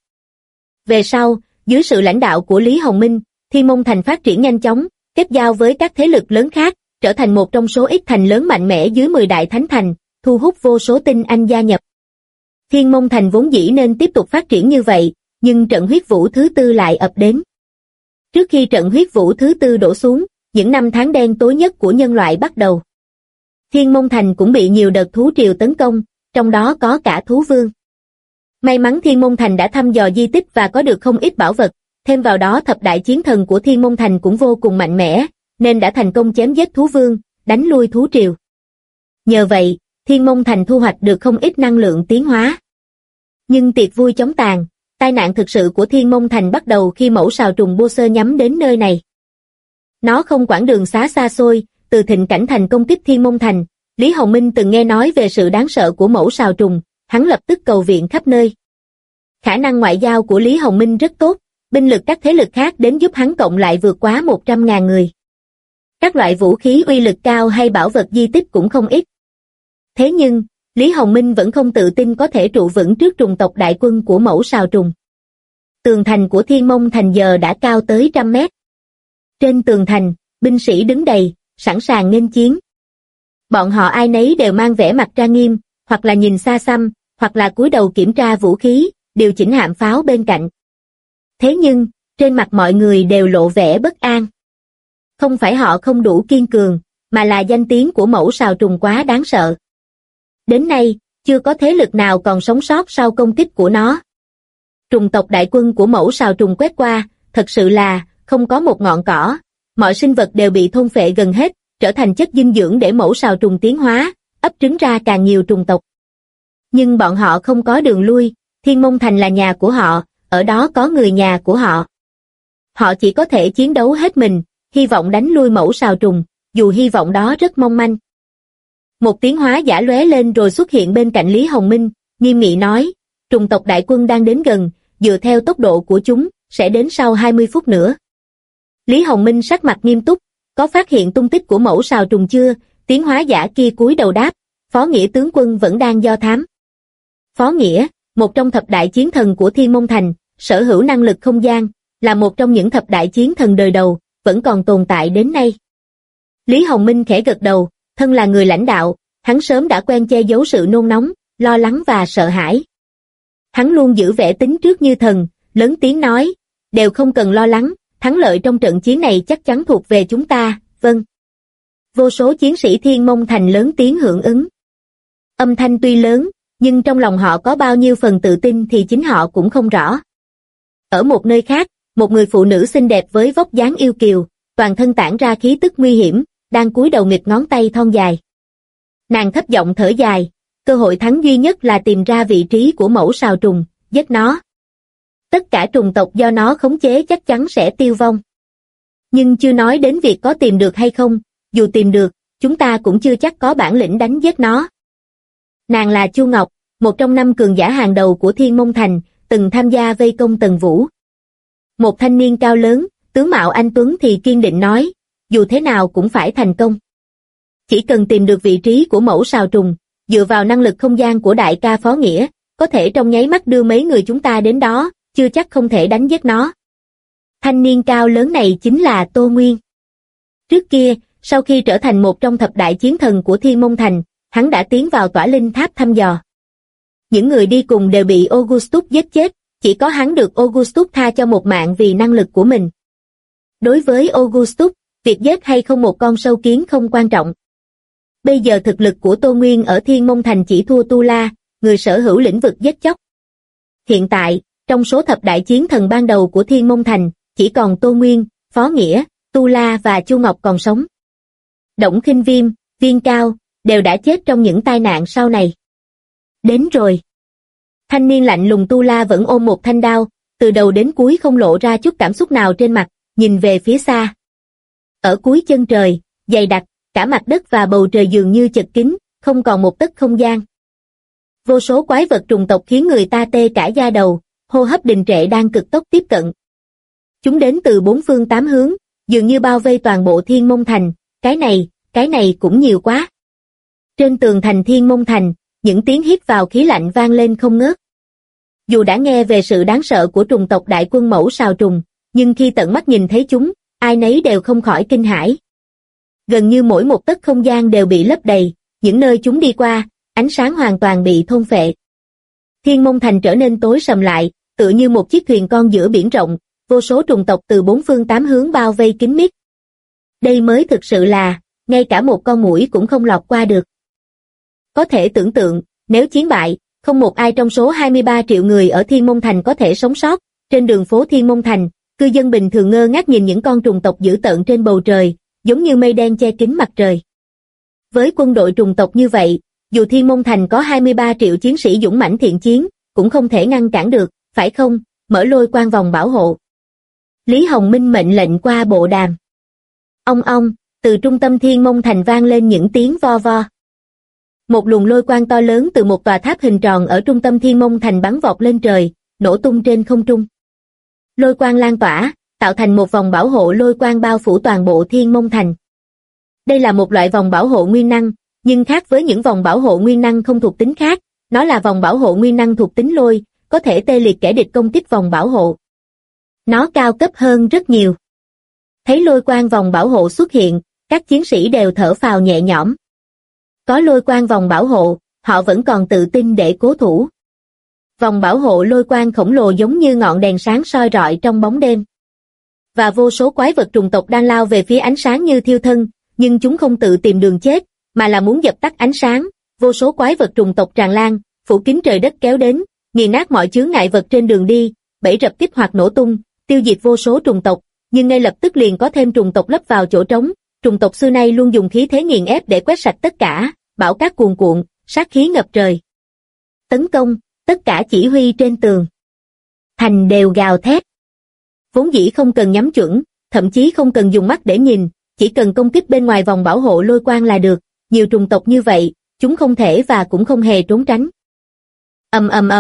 Về sau, dưới sự lãnh đạo của Lý Hồng Minh, Thiên Môn Thành phát triển nhanh chóng, kết giao với các thế lực lớn khác, trở thành một trong số ít thành lớn mạnh mẽ dưới 10 đại thánh thành, thu hút vô số tinh anh gia nhập. Thiên Môn Thành vốn dĩ nên tiếp tục phát triển như vậy, nhưng trận huyết vũ thứ tư lại ập đến. Trước khi trận huyết vũ thứ tư đổ xuống, những năm tháng đen tối nhất của nhân loại bắt đầu. Thiên Môn Thành cũng bị nhiều đợt thú triều tấn công, trong đó có cả thú vương. May mắn Thiên Môn Thành đã thăm dò di tích và có được không ít bảo vật, thêm vào đó thập đại chiến thần của Thiên Môn Thành cũng vô cùng mạnh mẽ, nên đã thành công chém giết thú vương, đánh lui thú triều. Nhờ vậy, Thiên Môn Thành thu hoạch được không ít năng lượng tiến hóa. Nhưng tiệc vui chóng tàn, tai nạn thực sự của Thiên Môn Thành bắt đầu khi mẫu sào trùng Boser nhắm đến nơi này. Nó không quản đường xá xa xôi, từ Thịnh Cảnh Thành công kích Thiên Môn Thành. Lý Hồng Minh từng nghe nói về sự đáng sợ của mẫu sào trùng, hắn lập tức cầu viện khắp nơi. Khả năng ngoại giao của Lý Hồng Minh rất tốt, binh lực các thế lực khác đến giúp hắn cộng lại vượt quá 100.000 người. Các loại vũ khí uy lực cao hay bảo vật di tích cũng không ít. Thế nhưng, Lý Hồng Minh vẫn không tự tin có thể trụ vững trước trùng tộc đại quân của mẫu sào trùng. Tường thành của Thiên Môn Thành giờ đã cao tới 100 mét. Trên tường thành, binh sĩ đứng đầy, sẵn sàng nghênh chiến. Bọn họ ai nấy đều mang vẻ mặt trang nghiêm, hoặc là nhìn xa xăm, hoặc là cúi đầu kiểm tra vũ khí, điều chỉnh hạm pháo bên cạnh. Thế nhưng, trên mặt mọi người đều lộ vẻ bất an. Không phải họ không đủ kiên cường, mà là danh tiếng của mẫu sào trùng quá đáng sợ. Đến nay, chưa có thế lực nào còn sống sót sau công kích của nó. Trùng tộc đại quân của mẫu sào trùng quét qua, thật sự là không có một ngọn cỏ, mọi sinh vật đều bị thôn phệ gần hết, trở thành chất dinh dưỡng để mẫu sào trùng tiến hóa, ấp trứng ra càng nhiều trùng tộc. Nhưng bọn họ không có đường lui, Thiên Môn Thành là nhà của họ, ở đó có người nhà của họ. Họ chỉ có thể chiến đấu hết mình, hy vọng đánh lui mẫu sào trùng, dù hy vọng đó rất mong manh. Một tiếng hóa giả lóe lên rồi xuất hiện bên cạnh Lý Hồng Minh, nghiêm nghị nói, trùng tộc đại quân đang đến gần, dựa theo tốc độ của chúng, sẽ đến sau 20 phút nữa. Lý Hồng Minh sắc mặt nghiêm túc, có phát hiện tung tích của mẫu sào trùng chưa? Tiến hóa giả kia cúi đầu đáp, Phó Nghĩa tướng quân vẫn đang do thám. Phó Nghĩa, một trong thập đại chiến thần của Thiên Môn Thành, sở hữu năng lực không gian, là một trong những thập đại chiến thần đời đầu, vẫn còn tồn tại đến nay. Lý Hồng Minh khẽ gật đầu, thân là người lãnh đạo, hắn sớm đã quen che giấu sự nôn nóng, lo lắng và sợ hãi. Hắn luôn giữ vẻ tính trước như thần, lớn tiếng nói, đều không cần lo lắng, thắng lợi trong trận chiến này chắc chắn thuộc về chúng ta, vâng. Vô số chiến sĩ Thiên Môn Thành lớn tiếng hưởng ứng. Âm thanh tuy lớn, nhưng trong lòng họ có bao nhiêu phần tự tin thì chính họ cũng không rõ. Ở một nơi khác, một người phụ nữ xinh đẹp với vóc dáng yêu kiều, toàn thân tản ra khí tức nguy hiểm, đang cúi đầu nghịch ngón tay thon dài. Nàng thấp giọng thở dài, cơ hội thắng duy nhất là tìm ra vị trí của mẫu sào trùng, giết nó. Tất cả trùng tộc do nó khống chế chắc chắn sẽ tiêu vong. Nhưng chưa nói đến việc có tìm được hay không, dù tìm được, chúng ta cũng chưa chắc có bản lĩnh đánh giết nó. Nàng là Chu Ngọc, một trong 5 cường giả hàng đầu của Thiên Môn Thành, từng tham gia vây công Tần Vũ. Một thanh niên cao lớn, tướng mạo anh tuấn thì kiên định nói, dù thế nào cũng phải thành công. Chỉ cần tìm được vị trí của mẫu sào trùng, dựa vào năng lực không gian của đại ca Phó Nghĩa, có thể trong nháy mắt đưa mấy người chúng ta đến đó, chưa chắc không thể đánh giết nó. Thanh niên cao lớn này chính là Tô Nguyên. Trước kia, sau khi trở thành một trong thập đại chiến thần của Thiên Môn Thành, hắn đã tiến vào Tỏa Linh Tháp thăm dò. Những người đi cùng đều bị Augustus giết chết, chỉ có hắn được Augustus tha cho một mạng vì năng lực của mình. Đối với Augustus, việc giết hay không một con sâu kiến không quan trọng. Bây giờ thực lực của Tô Nguyên ở Thiên Môn Thành chỉ thua Tu La, người sở hữu lĩnh vực giết chóc. Hiện tại, trong số thập đại chiến thần ban đầu của Thiên Môn Thành, chỉ còn Tô Nguyên, Phó Nghĩa, Tu La và Chu Ngọc còn sống. Đổng Khinh Viêm, Viên Cao, đều đã chết trong những tai nạn sau này. Đến rồi. Thanh niên lạnh lùng Tu La vẫn ôm một thanh đao, từ đầu đến cuối không lộ ra chút cảm xúc nào trên mặt, nhìn về phía xa. Ở cuối chân trời, dày đặc, cả mặt đất và bầu trời dường như chật kín, không còn một tấc không gian. Vô số quái vật trùng tộc khiến người ta tê cả da đầu, hô hấp đình trệ đang cực tốc tiếp cận. Chúng đến từ 4 phương 8 hướng, dường như bao vây toàn bộ Thiên Môn Thành, cái này cũng nhiều quá. Trên tường thành Thiên Môn Thành, những tiếng hít vào khí lạnh vang lên không ngớt. Dù đã nghe về sự đáng sợ của trùng tộc đại quân mẫu sào trùng, nhưng khi tận mắt nhìn thấy chúng, ai nấy đều không khỏi kinh hãi. Gần như mỗi một tấc không gian đều bị lấp đầy, những nơi chúng đi qua, ánh sáng hoàn toàn bị thôn phệ. Thiên Môn Thành trở nên tối sầm lại, tựa như một chiếc thuyền con giữa biển rộng, vô số trùng tộc từ 4 phương 8 hướng bao vây kín mít. Đây mới thực sự là, ngay cả một con muỗi cũng không lọt qua được. Có thể tưởng tượng, nếu chiến bại, không một ai trong số 23 triệu người ở Thiên Môn Thành có thể sống sót. Trên đường phố Thiên Môn Thành, cư dân bình thường ngơ ngác nhìn những con trùng tộc dữ tợn trên bầu trời, giống như mây đen che kín mặt trời. Với quân đội trùng tộc như vậy, dù Thiên Môn Thành có 23 triệu chiến sĩ dũng mãnh thiện chiến, cũng không thể ngăn cản được, phải không? Mở lôi quan vòng bảo hộ. Lý Hồng Minh mệnh lệnh qua bộ đàm. Ong, từ trung tâm Thiên Môn Thành vang lên những tiếng vo vo. Một luồng lôi quang to lớn từ một tòa tháp hình tròn ở trung tâm Thiên Môn Thành bắn vọt lên trời, nổ tung trên không trung. Lôi quang lan tỏa, tạo thành một vòng bảo hộ lôi quang bao phủ toàn bộ Thiên Môn Thành. Đây là một loại vòng bảo hộ nguyên năng, nhưng khác với những vòng bảo hộ nguyên năng không thuộc tính khác, nó là vòng bảo hộ nguyên năng thuộc tính lôi, có thể tê liệt kẻ địch công kích vòng bảo hộ. Nó cao cấp hơn rất nhiều. Thấy lôi quang vòng bảo hộ xuất hiện, các chiến sĩ đều thở phào nhẹ nhõm. Có lôi quang vòng bảo hộ, họ vẫn còn tự tin để cố thủ. Vòng bảo hộ lôi quang khổng lồ giống như ngọn đèn sáng soi rọi trong bóng đêm. Và vô số quái vật trùng tộc đang lao về phía ánh sáng như thiêu thân, nhưng chúng không tự tìm đường chết, mà là muốn dập tắt ánh sáng. Vô số quái vật trùng tộc tràn lan, phủ kín trời đất kéo đến, nghiền nát mọi chướng ngại vật trên đường đi, bẫy rập kích hoạt nổ tung, tiêu diệt vô số trùng tộc, nhưng ngay lập tức liền có thêm trùng tộc lấp vào chỗ trống. Trùng tộc xưa nay luôn dùng khí thế nghiền ép để quét sạch tất cả, bão cát cuồn cuộn, sát khí ngập trời. Tấn công, tất cả chỉ huy trên tường thành đều gào thét. Vốn dĩ không cần nhắm chuẩn, thậm chí không cần dùng mắt để nhìn, chỉ cần công kích bên ngoài vòng bảo hộ lôi quang là được. Nhiều trùng tộc như vậy, chúng không thể và cũng không hề trốn tránh.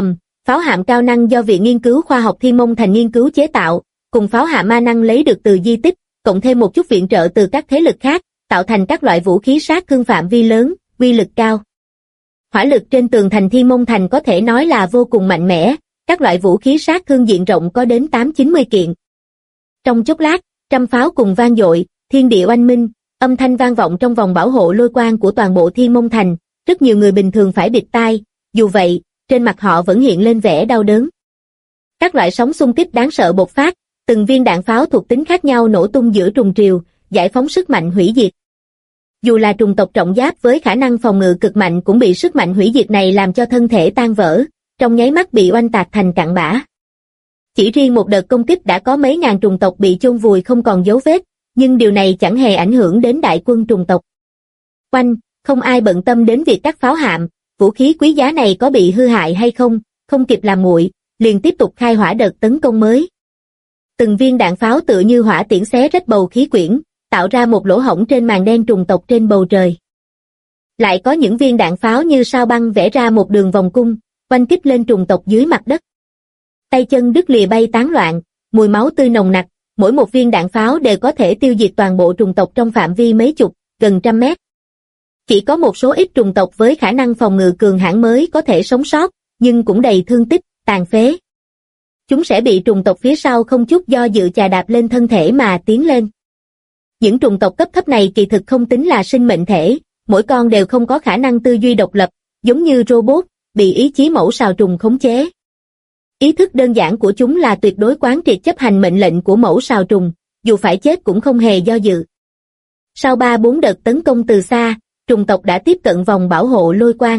pháo hạm cao năng do Viện Nghiên cứu Khoa học Thiên Mông Thành nghiên cứu chế tạo, cùng pháo hạm ma năng lấy được từ di tích, cộng thêm một chút viện trợ từ các thế lực khác, tạo thành các loại vũ khí sát thương phạm vi lớn, uy lực cao. Hỏa lực trên tường thành Thiên Mông Thành có thể nói là vô cùng mạnh mẽ, các loại vũ khí sát thương diện rộng có đến 8-90 kiện. Trong chốc lát, trăm pháo cùng vang dội, thiên địa oanh minh, âm thanh vang vọng trong vòng bảo hộ lôi quang của toàn bộ Thiên Mông Thành, rất nhiều người bình thường phải bịt tai, dù vậy, trên mặt họ vẫn hiện lên vẻ đau đớn. Các loại sóng xung kích đáng sợ bộc phát, từng viên đạn pháo thuộc tính khác nhau nổ tung giữa trùng triều, giải phóng sức mạnh hủy diệt. Dù là trùng tộc trọng giáp với khả năng phòng ngự cực mạnh cũng bị sức mạnh hủy diệt này làm cho thân thể tan vỡ, trong nháy mắt bị oanh tạc thành cặn bã. Chỉ riêng một đợt công kích đã có mấy ngàn trùng tộc bị chôn vùi không còn dấu vết, nhưng điều này chẳng hề ảnh hưởng đến đại quân trùng tộc. Oanh, không ai bận tâm đến việc các pháo hạm, vũ khí quý giá này có bị hư hại hay không, không kịp làm nguội, liền tiếp tục khai hỏa đợt tấn công mới. Từng viên đạn pháo tựa như hỏa tiễn xé rách bầu khí quyển, tạo ra một lỗ hổng trên màn đen trùng tộc trên bầu trời. Lại có những viên đạn pháo như sao băng vẽ ra một đường vòng cung, oanh kích lên trùng tộc dưới mặt đất. Tay chân đứt lìa bay tán loạn, mùi máu tươi nồng nặc, mỗi một viên đạn pháo đều có thể tiêu diệt toàn bộ trùng tộc trong phạm vi mấy chục, gần trăm mét. Chỉ có một số ít trùng tộc với khả năng phòng ngự cường hãn mới có thể sống sót, nhưng cũng đầy thương tích, tàn phế. Chúng sẽ bị trùng tộc phía sau không chút do dự chà đạp lên thân thể mà tiến lên. Những trùng tộc cấp thấp này kỳ thực không tính là sinh mệnh thể, mỗi con đều không có khả năng tư duy độc lập, giống như robot, bị ý chí mẫu sào trùng khống chế. Ý thức đơn giản của chúng là tuyệt đối quán triệt chấp hành mệnh lệnh của mẫu sào trùng, dù phải chết cũng không hề do dự. Sau 3-4 đợt tấn công từ xa, trùng tộc đã tiếp cận vòng bảo hộ lôi quang.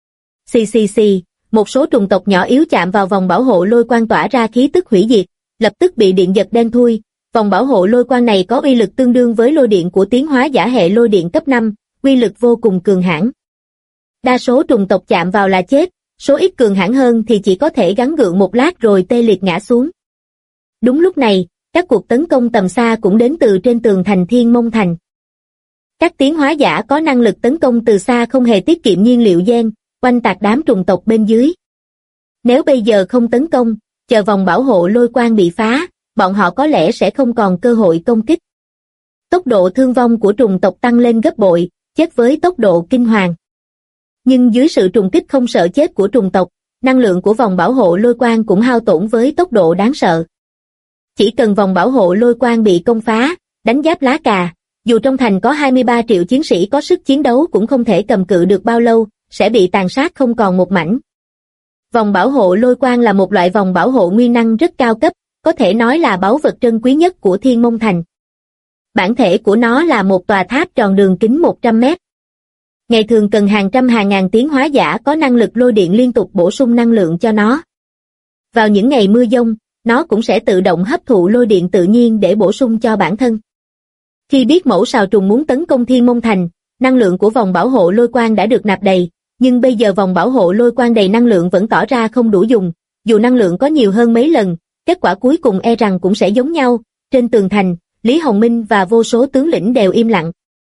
Xì, một số trùng tộc nhỏ yếu chạm vào vòng bảo hộ lôi quang tỏa ra khí tức hủy diệt, lập tức bị điện giật đen thui. Vòng bảo hộ lôi quang này có uy lực tương đương với lôi điện của tiến hóa giả hệ lôi điện cấp 5, uy lực vô cùng cường hãn. Đa số trùng tộc chạm vào là chết, số ít cường hãn hơn thì chỉ có thể gắng gượng một lát rồi tê liệt ngã xuống. Đúng lúc này, các cuộc tấn công tầm xa cũng đến từ trên tường thành Thiên Mông Thành. Các tiến hóa giả có năng lực tấn công từ xa không hề tiết kiệm nhiên liệu gen, oanh tạc đám trùng tộc bên dưới. Nếu bây giờ không tấn công, chờ vòng bảo hộ lôi quang bị phá, bọn họ có lẽ sẽ không còn cơ hội công kích. Tốc độ thương vong của trùng tộc tăng lên gấp bội, chết với tốc độ kinh hoàng. Nhưng dưới sự trùng kích không sợ chết của trùng tộc, năng lượng của vòng bảo hộ lôi quang cũng hao tổn với tốc độ đáng sợ. Chỉ cần vòng bảo hộ lôi quang bị công phá, đánh giáp lá cà, dù trong thành có 23 triệu chiến sĩ có sức chiến đấu cũng không thể cầm cự được bao lâu, sẽ bị tàn sát không còn một mảnh. Vòng bảo hộ lôi quang là một loại vòng bảo hộ nguyên năng rất cao cấp, có thể nói là báu vật trân quý nhất của Thiên Mông Thành. Bản thể của nó là một tòa tháp tròn đường kính 100 mét. Ngày thường cần hàng trăm hàng ngàn tiến hóa giả có năng lực lôi điện liên tục bổ sung năng lượng cho nó. Vào những ngày mưa giông, nó cũng sẽ tự động hấp thụ lôi điện tự nhiên để bổ sung cho bản thân. Khi biết mẫu sào trùng muốn tấn công Thiên Mông Thành, năng lượng của vòng bảo hộ lôi quang đã được nạp đầy, nhưng bây giờ vòng bảo hộ lôi quang đầy năng lượng vẫn tỏ ra không đủ dùng, dù năng lượng có nhiều hơn mấy lần, kết quả cuối cùng e rằng cũng sẽ giống nhau. Trên tường thành, Lý Hồng Minh và vô số tướng lĩnh đều im lặng.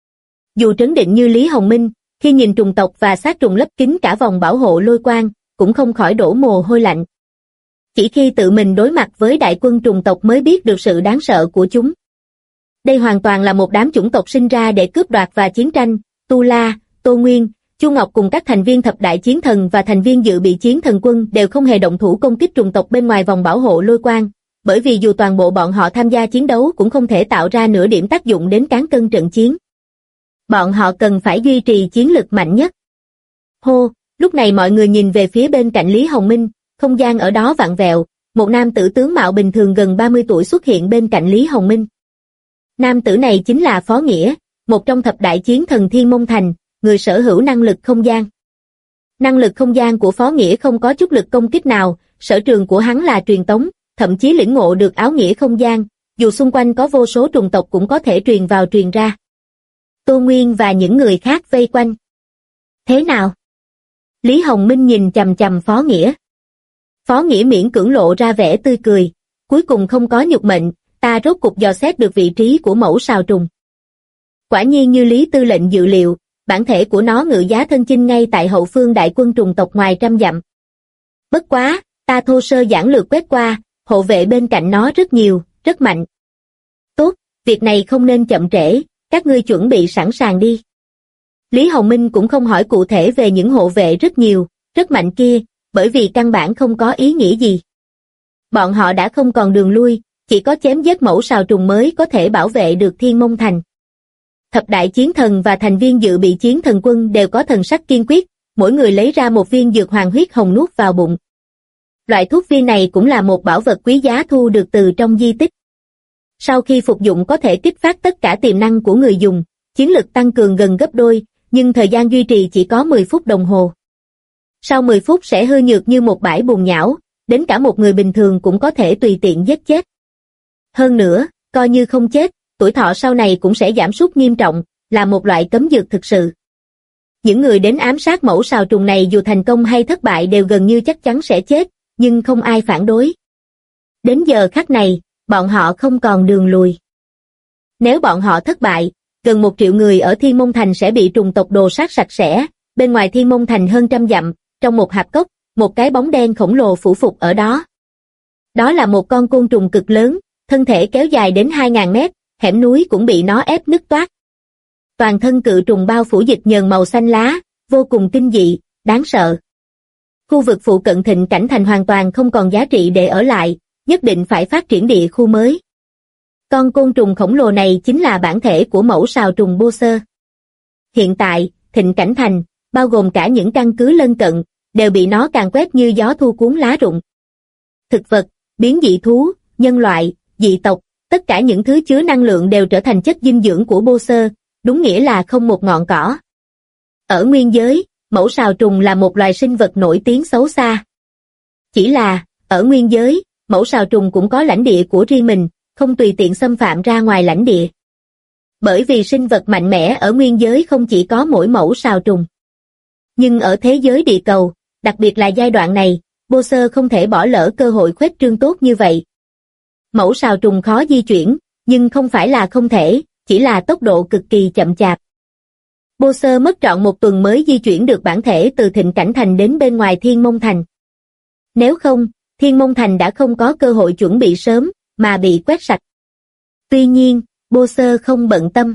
Dù trấn định như Lý Hồng Minh, khi nhìn trùng tộc và sát trùng lấp kín cả vòng bảo hộ lôi quang, cũng không khỏi đổ mồ hôi lạnh. Chỉ khi tự mình đối mặt với đại quân trùng tộc mới biết được sự đáng sợ của chúng. Đây hoàn toàn là một đám chủng tộc sinh ra để cướp đoạt và chiến tranh. Tu La, Tô Nguyên, Chu Ngọc cùng các thành viên thập đại chiến thần và thành viên dự bị chiến thần quân đều không hề động thủ công kích trùng tộc bên ngoài vòng bảo hộ lôi quang, bởi vì dù toàn bộ bọn họ tham gia chiến đấu cũng không thể tạo ra nửa điểm tác dụng đến cán cân trận chiến. Bọn họ cần phải duy trì chiến lực mạnh nhất. Hô, lúc này mọi người nhìn về phía bên cạnh Lý Hồng Minh, không gian ở đó vặn vẹo, một nam tử tướng mạo bình thường gần 30 tuổi xuất hiện bên cạnh Lý Hồng Minh. Nam tử này chính là Phó Nghĩa, một trong thập đại chiến thần Thiên Mông Thành, người sở hữu năng lực không gian. Năng lực không gian của Phó Nghĩa không có chút lực công kích nào, sở trường của hắn là truyền tống, thậm chí lĩnh ngộ được áo nghĩa không gian, dù xung quanh có vô số trùng tộc cũng có thể truyền vào truyền ra. Tô Nguyên và những người khác vây quanh. Thế nào? Lý Hồng Minh nhìn chằm chằm Phó Nghĩa. Phó Nghĩa miễn cưỡng lộ ra vẻ tươi cười, cuối cùng không có nhục mệnh, ta rốt cục dò xét được vị trí của mẫu sào trùng. Quả nhiên như Lý Tư lệnh dự liệu, bản thể của nó ngự giá thân chinh ngay tại hậu phương đại quân trùng tộc ngoài trăm dặm. Bất quá, Ta thô sơ giản lược quét qua, hộ vệ bên cạnh nó rất nhiều, rất mạnh. Tốt, việc này không nên chậm trễ, các ngươi chuẩn bị sẵn sàng đi. Lý Hồng Minh cũng không hỏi cụ thể về những hộ vệ rất nhiều, rất mạnh kia, bởi vì căn bản không có ý nghĩa gì. Bọn họ đã không còn đường lui, chỉ có chém giết mẫu sào trùng mới có thể bảo vệ được Thiên Mông Thành. Thập đại chiến thần và thành viên dự bị chiến thần quân đều có thần sắc kiên quyết, mỗi người lấy ra một viên dược hoàng huyết hồng nuốt vào bụng. Loại thuốc viên này cũng là một bảo vật quý giá thu được từ trong di tích. Sau khi phục dụng có thể kích phát tất cả tiềm năng của người dùng, chiến lực tăng cường gần gấp đôi, nhưng thời gian duy trì chỉ có 10 phút đồng hồ. Sau 10 phút sẽ hư nhược như một bãi bùn nhão, đến cả một người bình thường cũng có thể tùy tiện giết chết. Hơn nữa, coi như không chết, tuổi thọ sau này cũng sẽ giảm sút nghiêm trọng, là một loại cấm dược thực sự. Những người đến ám sát mẫu sào trùng này dù thành công hay thất bại đều gần như chắc chắn sẽ chết, nhưng không ai phản đối. Đến giờ khắc này, bọn họ không còn đường lùi. Nếu bọn họ thất bại, gần 1 triệu người ở Thiên Mông Thành sẽ bị trùng tộc đồ sát sạch sẽ, bên ngoài Thiên Mông Thành hơn trăm dặm, trong một hạp cốc, một cái bóng đen khổng lồ phủ phục ở đó. Đó là một con côn trùng cực lớn, thân thể kéo dài đến 2.000 mét, hẻm núi cũng bị nó ép nứt toác. Toàn thân cự trùng bao phủ dịch nhờn màu xanh lá, vô cùng kinh dị, đáng sợ. Khu vực phụ cận Thịnh Cảnh Thành hoàn toàn không còn giá trị để ở lại, nhất định phải phát triển địa khu mới. Con côn trùng khổng lồ này chính là bản thể của mẫu sào trùng Boser. Hiện tại, Thịnh Cảnh Thành, bao gồm cả những căn cứ lân cận, đều bị nó càn quét như gió thu cuốn lá rụng. Thực vật, biến dị thú, nhân loại, dị tộc, tất cả những thứ chứa năng lượng đều trở thành chất dinh dưỡng của Boser, đúng nghĩa là không một ngọn cỏ. Ở nguyên giới, mẫu sào trùng là một loài sinh vật nổi tiếng xấu xa. Chỉ là, ở nguyên giới, mẫu sào trùng cũng có lãnh địa của riêng mình, không tùy tiện xâm phạm ra ngoài lãnh địa. Bởi vì sinh vật mạnh mẽ ở nguyên giới không chỉ có mỗi mẫu sào trùng. Nhưng ở thế giới địa cầu, đặc biệt là giai đoạn này, Boser không thể bỏ lỡ cơ hội khuếch trương tốt như vậy. Mẫu sào trùng khó di chuyển, nhưng không phải là không thể, chỉ là tốc độ cực kỳ chậm chạp. Boser mất trọn 1 tuần mới di chuyển được bản thể từ Thịnh Cảnh Thành đến bên ngoài Thiên Mông Thành. Nếu không, Thiên Mông Thành đã không có cơ hội chuẩn bị sớm, mà bị quét sạch. Tuy nhiên, Boser không bận tâm.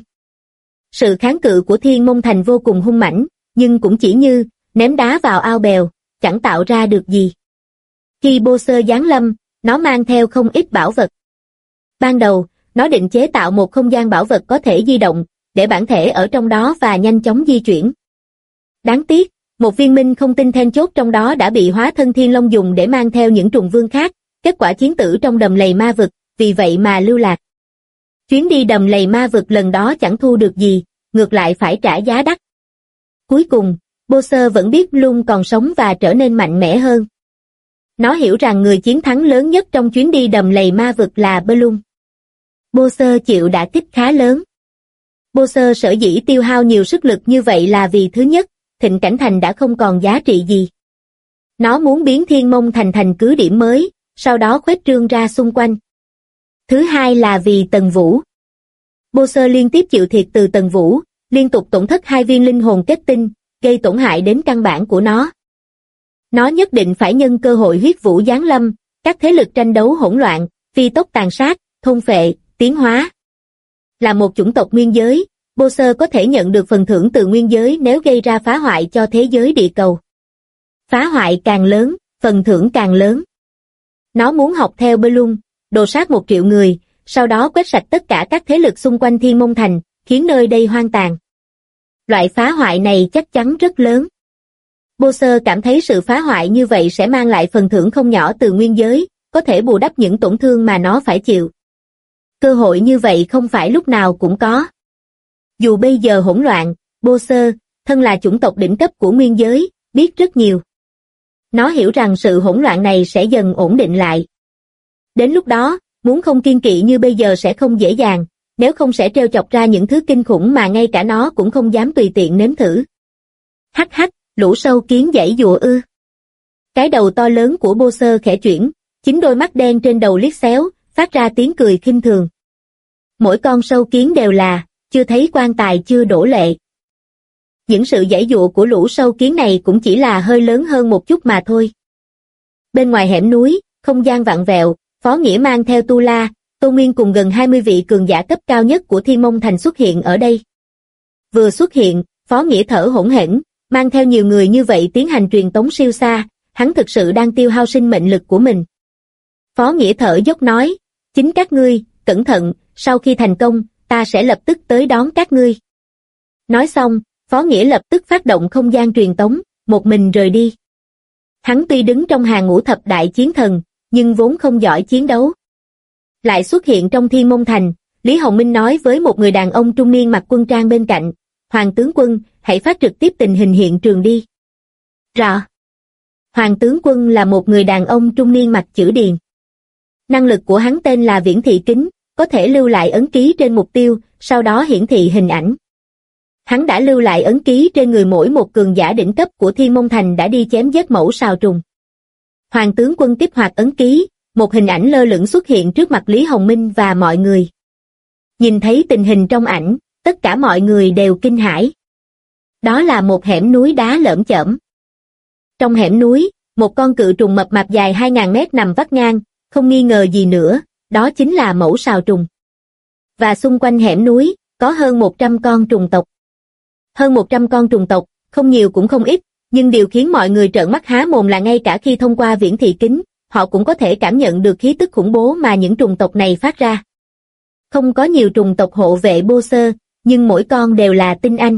Sự kháng cự của Thiên Mông Thành vô cùng hung mãnh, nhưng cũng chỉ như ném đá vào ao bèo, chẳng tạo ra được gì. Khi Boser giáng lâm, nó mang theo không ít bảo vật. Ban đầu, nó định chế tạo một không gian bảo vật có thể di động, để bản thể ở trong đó và nhanh chóng di chuyển. Đáng tiếc, một viên minh không tinh then chốt trong đó đã bị hóa thân Thiên Long dùng để mang theo những trùng vương khác, kết quả chiến tử trong đầm lầy ma vực, vì vậy mà lưu lạc. Chuyến đi đầm lầy ma vực lần đó chẳng thu được gì, ngược lại phải trả giá đắt. Cuối cùng, Boser vẫn biết Bloom còn sống và trở nên mạnh mẽ hơn. Nó hiểu rằng người chiến thắng lớn nhất trong chuyến đi đầm lầy ma vực là Bloom. Boser chịu đả kích khá lớn. Boser sở dĩ tiêu hao nhiều sức lực như vậy là vì thứ nhất, Thịnh Cảnh Thành đã không còn giá trị gì. Nó muốn biến Thiên Mông Thành thành cứ điểm mới, sau đó khuếch trương ra xung quanh. Thứ hai là vì Tần Vũ. Boser liên tiếp chịu thiệt từ Tần Vũ, liên tục tổn thất 2 viên linh hồn kết tinh, gây tổn hại đến căn bản của nó. Nó nhất định phải nhân cơ hội huyết vũ giáng lâm, các thế lực tranh đấu hỗn loạn, phi tốc tàn sát, thôn phệ, tiến hóa. Là một chủng tộc nguyên giới, Boser có thể nhận được phần thưởng từ nguyên giới nếu gây ra phá hoại cho thế giới địa cầu. Phá hoại càng lớn, phần thưởng càng lớn. Nó muốn học theo Bloom, đồ sát 1 triệu người, sau đó quét sạch tất cả các thế lực xung quanh Thiên Mông Thành, khiến nơi đây hoang tàn. Loại phá hoại này chắc chắn rất lớn. Boser cảm thấy sự phá hoại như vậy sẽ mang lại phần thưởng không nhỏ từ nguyên giới, có thể bù đắp những tổn thương mà nó phải chịu. Cơ hội như vậy không phải lúc nào cũng có. Dù bây giờ hỗn loạn, Boser, thân là chủng tộc đỉnh cấp của nguyên giới, biết rất nhiều. Nó hiểu rằng sự hỗn loạn này sẽ dần ổn định lại. Đến lúc đó, muốn không kiên kỵ như bây giờ sẽ không dễ dàng, nếu không sẽ trêu chọc ra những thứ kinh khủng mà ngay cả nó cũng không dám tùy tiện nếm thử. Hắc hắc, lũ sâu kiến giãy giụa ư. Cái đầu to lớn của Boser khẽ chuyển, 9 đôi mắt đen trên đầu liếc xéo, phát ra tiếng cười khinh thường. Mỗi con sâu kiến đều là, chưa thấy quan tài chưa đổ lệ. Những sự giãy giụa của lũ sâu kiến này cũng chỉ là hơi lớn hơn một chút mà thôi. Bên ngoài hẻm núi, không gian vặn vẹo, Phó Nghĩa mang theo Tu La, Tô Nguyên cùng gần 20 vị cường giả cấp cao nhất của Thiên Mông Thành xuất hiện ở đây. Vừa xuất hiện, Phó Nghĩa thở hổn hển, mang theo nhiều người như vậy tiến hành truyền tống siêu xa, hắn thực sự đang tiêu hao sinh mệnh lực của mình. Phó Nghĩa thở dốc nói, chính các ngươi, cẩn thận, sau khi thành công, ta sẽ lập tức tới đón các ngươi. Nói xong, Phó Nghĩa lập tức phát động không gian truyền tống, một mình rời đi. Hắn tuy đứng trong hàng ngũ thập đại chiến thần, nhưng vốn không giỏi chiến đấu. Lại xuất hiện trong Thiên Mông Thành, Lý Hồng Minh nói với một người đàn ông trung niên mặc quân trang bên cạnh, Hoàng tướng quân, hãy phát trực tiếp tình hình hiện trường đi. Rõ. Hoàng tướng quân là một người đàn ông trung niên mặc chữ điền. Năng lực của hắn tên là viễn thị kính, có thể lưu lại ấn ký trên mục tiêu, sau đó hiển thị hình ảnh. Hắn đã lưu lại ấn ký trên người mỗi một cường giả đỉnh cấp của Thiên Mông Thành đã đi chém giết mẫu sào trùng. Hoàng tướng quân kích hoạt ấn ký, một hình ảnh lơ lửng xuất hiện trước mặt Lý Hồng Minh và mọi người. Nhìn thấy tình hình trong ảnh, tất cả mọi người đều kinh hãi. Đó là một hẻm núi đá lởm chởm. Trong hẻm núi, một con cự trùng mập mạp dài 2.000 mét nằm vắt ngang, không nghi ngờ gì nữa, đó chính là mẫu sào trùng. Và xung quanh hẻm núi, có hơn 100 con trùng tộc. Hơn 100 con trùng tộc, không nhiều cũng không ít, nhưng điều khiến mọi người trợn mắt há mồm là ngay cả khi thông qua viễn thị kính, họ cũng có thể cảm nhận được khí tức khủng bố mà những trùng tộc này phát ra. Không có nhiều trùng tộc hộ vệ Boser, nhưng mỗi con đều là tinh anh.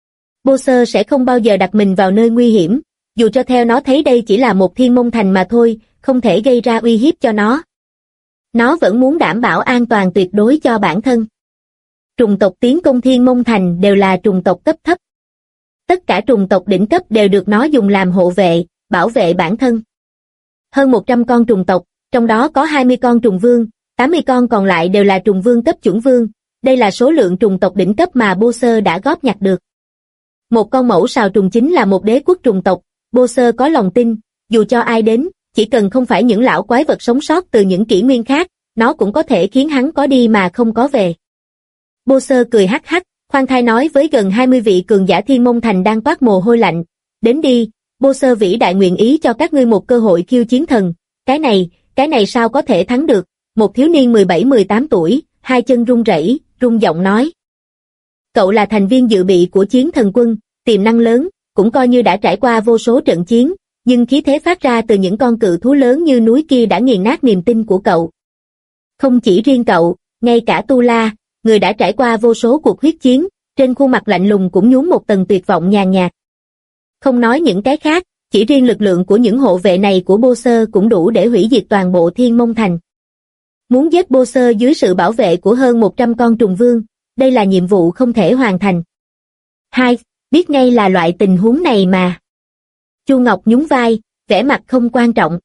Boser sẽ không bao giờ đặt mình vào nơi nguy hiểm, dù cho theo nó thấy đây chỉ là một Thiên Mông Thành mà thôi, không thể gây ra uy hiếp cho nó. Nó vẫn muốn đảm bảo an toàn tuyệt đối cho bản thân. Trùng tộc tiến công Thiên Mông Thành đều là trùng tộc cấp thấp. Tất cả trùng tộc đỉnh cấp đều được nó dùng làm hộ vệ, bảo vệ bản thân. Hơn 100 con trùng tộc, trong đó có 20 con trùng vương, 80 con còn lại đều là trùng vương cấp chuẩn vương. Đây là số lượng trùng tộc đỉnh cấp mà Boser đã góp nhặt được. Một con mẫu sào trùng chính là một đế quốc trùng tộc, Boser có lòng tin, dù cho ai đến, chỉ cần không phải những lão quái vật sống sót từ những kỷ nguyên khác, nó cũng có thể khiến hắn có đi mà không có về. Boser cười hắc hắc, khoan thai nói với gần 20 vị cường giả Thiên Mông Thành đang toát mồ hôi lạnh. Đến đi, Boser vĩ đại nguyện ý cho các ngươi một cơ hội khiêu chiến thần. Cái này sao có thể thắng được? Một thiếu niên 17-18 tuổi, hai chân run rẩy, run giọng nói. Cậu là thành viên dự bị của chiến thần quân, tiềm năng lớn, cũng coi như đã trải qua vô số trận chiến, nhưng khí thế phát ra từ những con cự thú lớn như núi kia đã nghiền nát niềm tin của cậu. Không chỉ riêng cậu, ngay cả Tu La, người đã trải qua vô số cuộc huyết chiến, trên khuôn mặt lạnh lùng cũng nhuốm một tầng tuyệt vọng nhàn nhạt. Không nói những cái khác, chỉ riêng lực lượng của những hộ vệ này của Boser cũng đủ để hủy diệt toàn bộ Thiên Mông Thành. Muốn giết Boser dưới sự bảo vệ của hơn 100 con trùng vương, đây là nhiệm vụ không thể hoàn thành. Hai, biết ngay là loại tình huống này mà. Chu Ngọc nhún vai, vẻ mặt không quan trọng.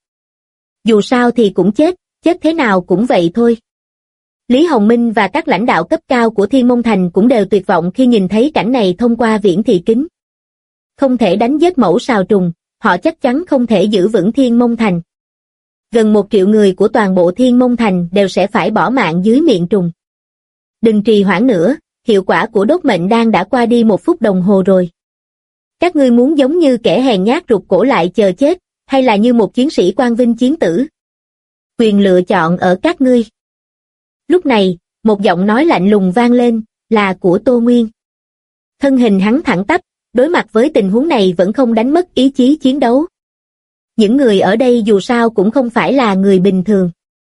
Dù sao thì cũng chết thế nào cũng vậy thôi. Lý Hồng Minh và các lãnh đạo cấp cao của Thiên Mông Thành cũng đều tuyệt vọng khi nhìn thấy cảnh này thông qua viễn thị kính. Không thể đánh giết mẫu sào trùng, họ chắc chắn không thể giữ vững Thiên Mông Thành. Gần 1 triệu người của toàn bộ Thiên Mông Thành đều sẽ phải bỏ mạng dưới miệng trùng. Đừng trì hoãn nữa, hiệu quả của đốt mệnh đan đã qua đi 1 phút đồng hồ rồi. Các ngươi muốn giống như kẻ hèn nhát rụt cổ lại chờ chết, hay là như một chiến sĩ quang vinh chiến tử? Quyền lựa chọn ở các ngươi. Lúc này, một giọng nói lạnh lùng vang lên, là của Tô Nguyên. Thân hình hắn thẳng tắp, đối mặt với tình huống này vẫn không đánh mất ý chí chiến đấu. Những người ở đây dù sao cũng không phải là người bình thường.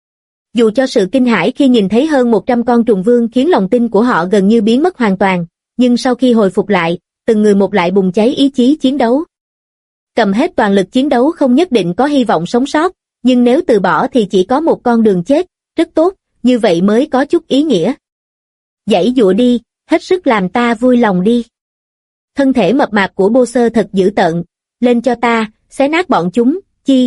Dù cho sự kinh hãi khi nhìn thấy hơn 100 con trùng vương khiến lòng tin của họ gần như biến mất hoàn toàn, nhưng sau khi hồi phục lại, từng người một lại bùng cháy ý chí chiến đấu. Cầm hết toàn lực chiến đấu không nhất định có hy vọng sống sót, nhưng nếu từ bỏ thì chỉ có một con đường chết, rất tốt, như vậy mới có chút ý nghĩa. Giãy giụa đi, hết sức làm ta vui lòng đi. Thân thể mập mạp của Boser thật dữ tợn, lên cho ta, xé nát bọn chúng,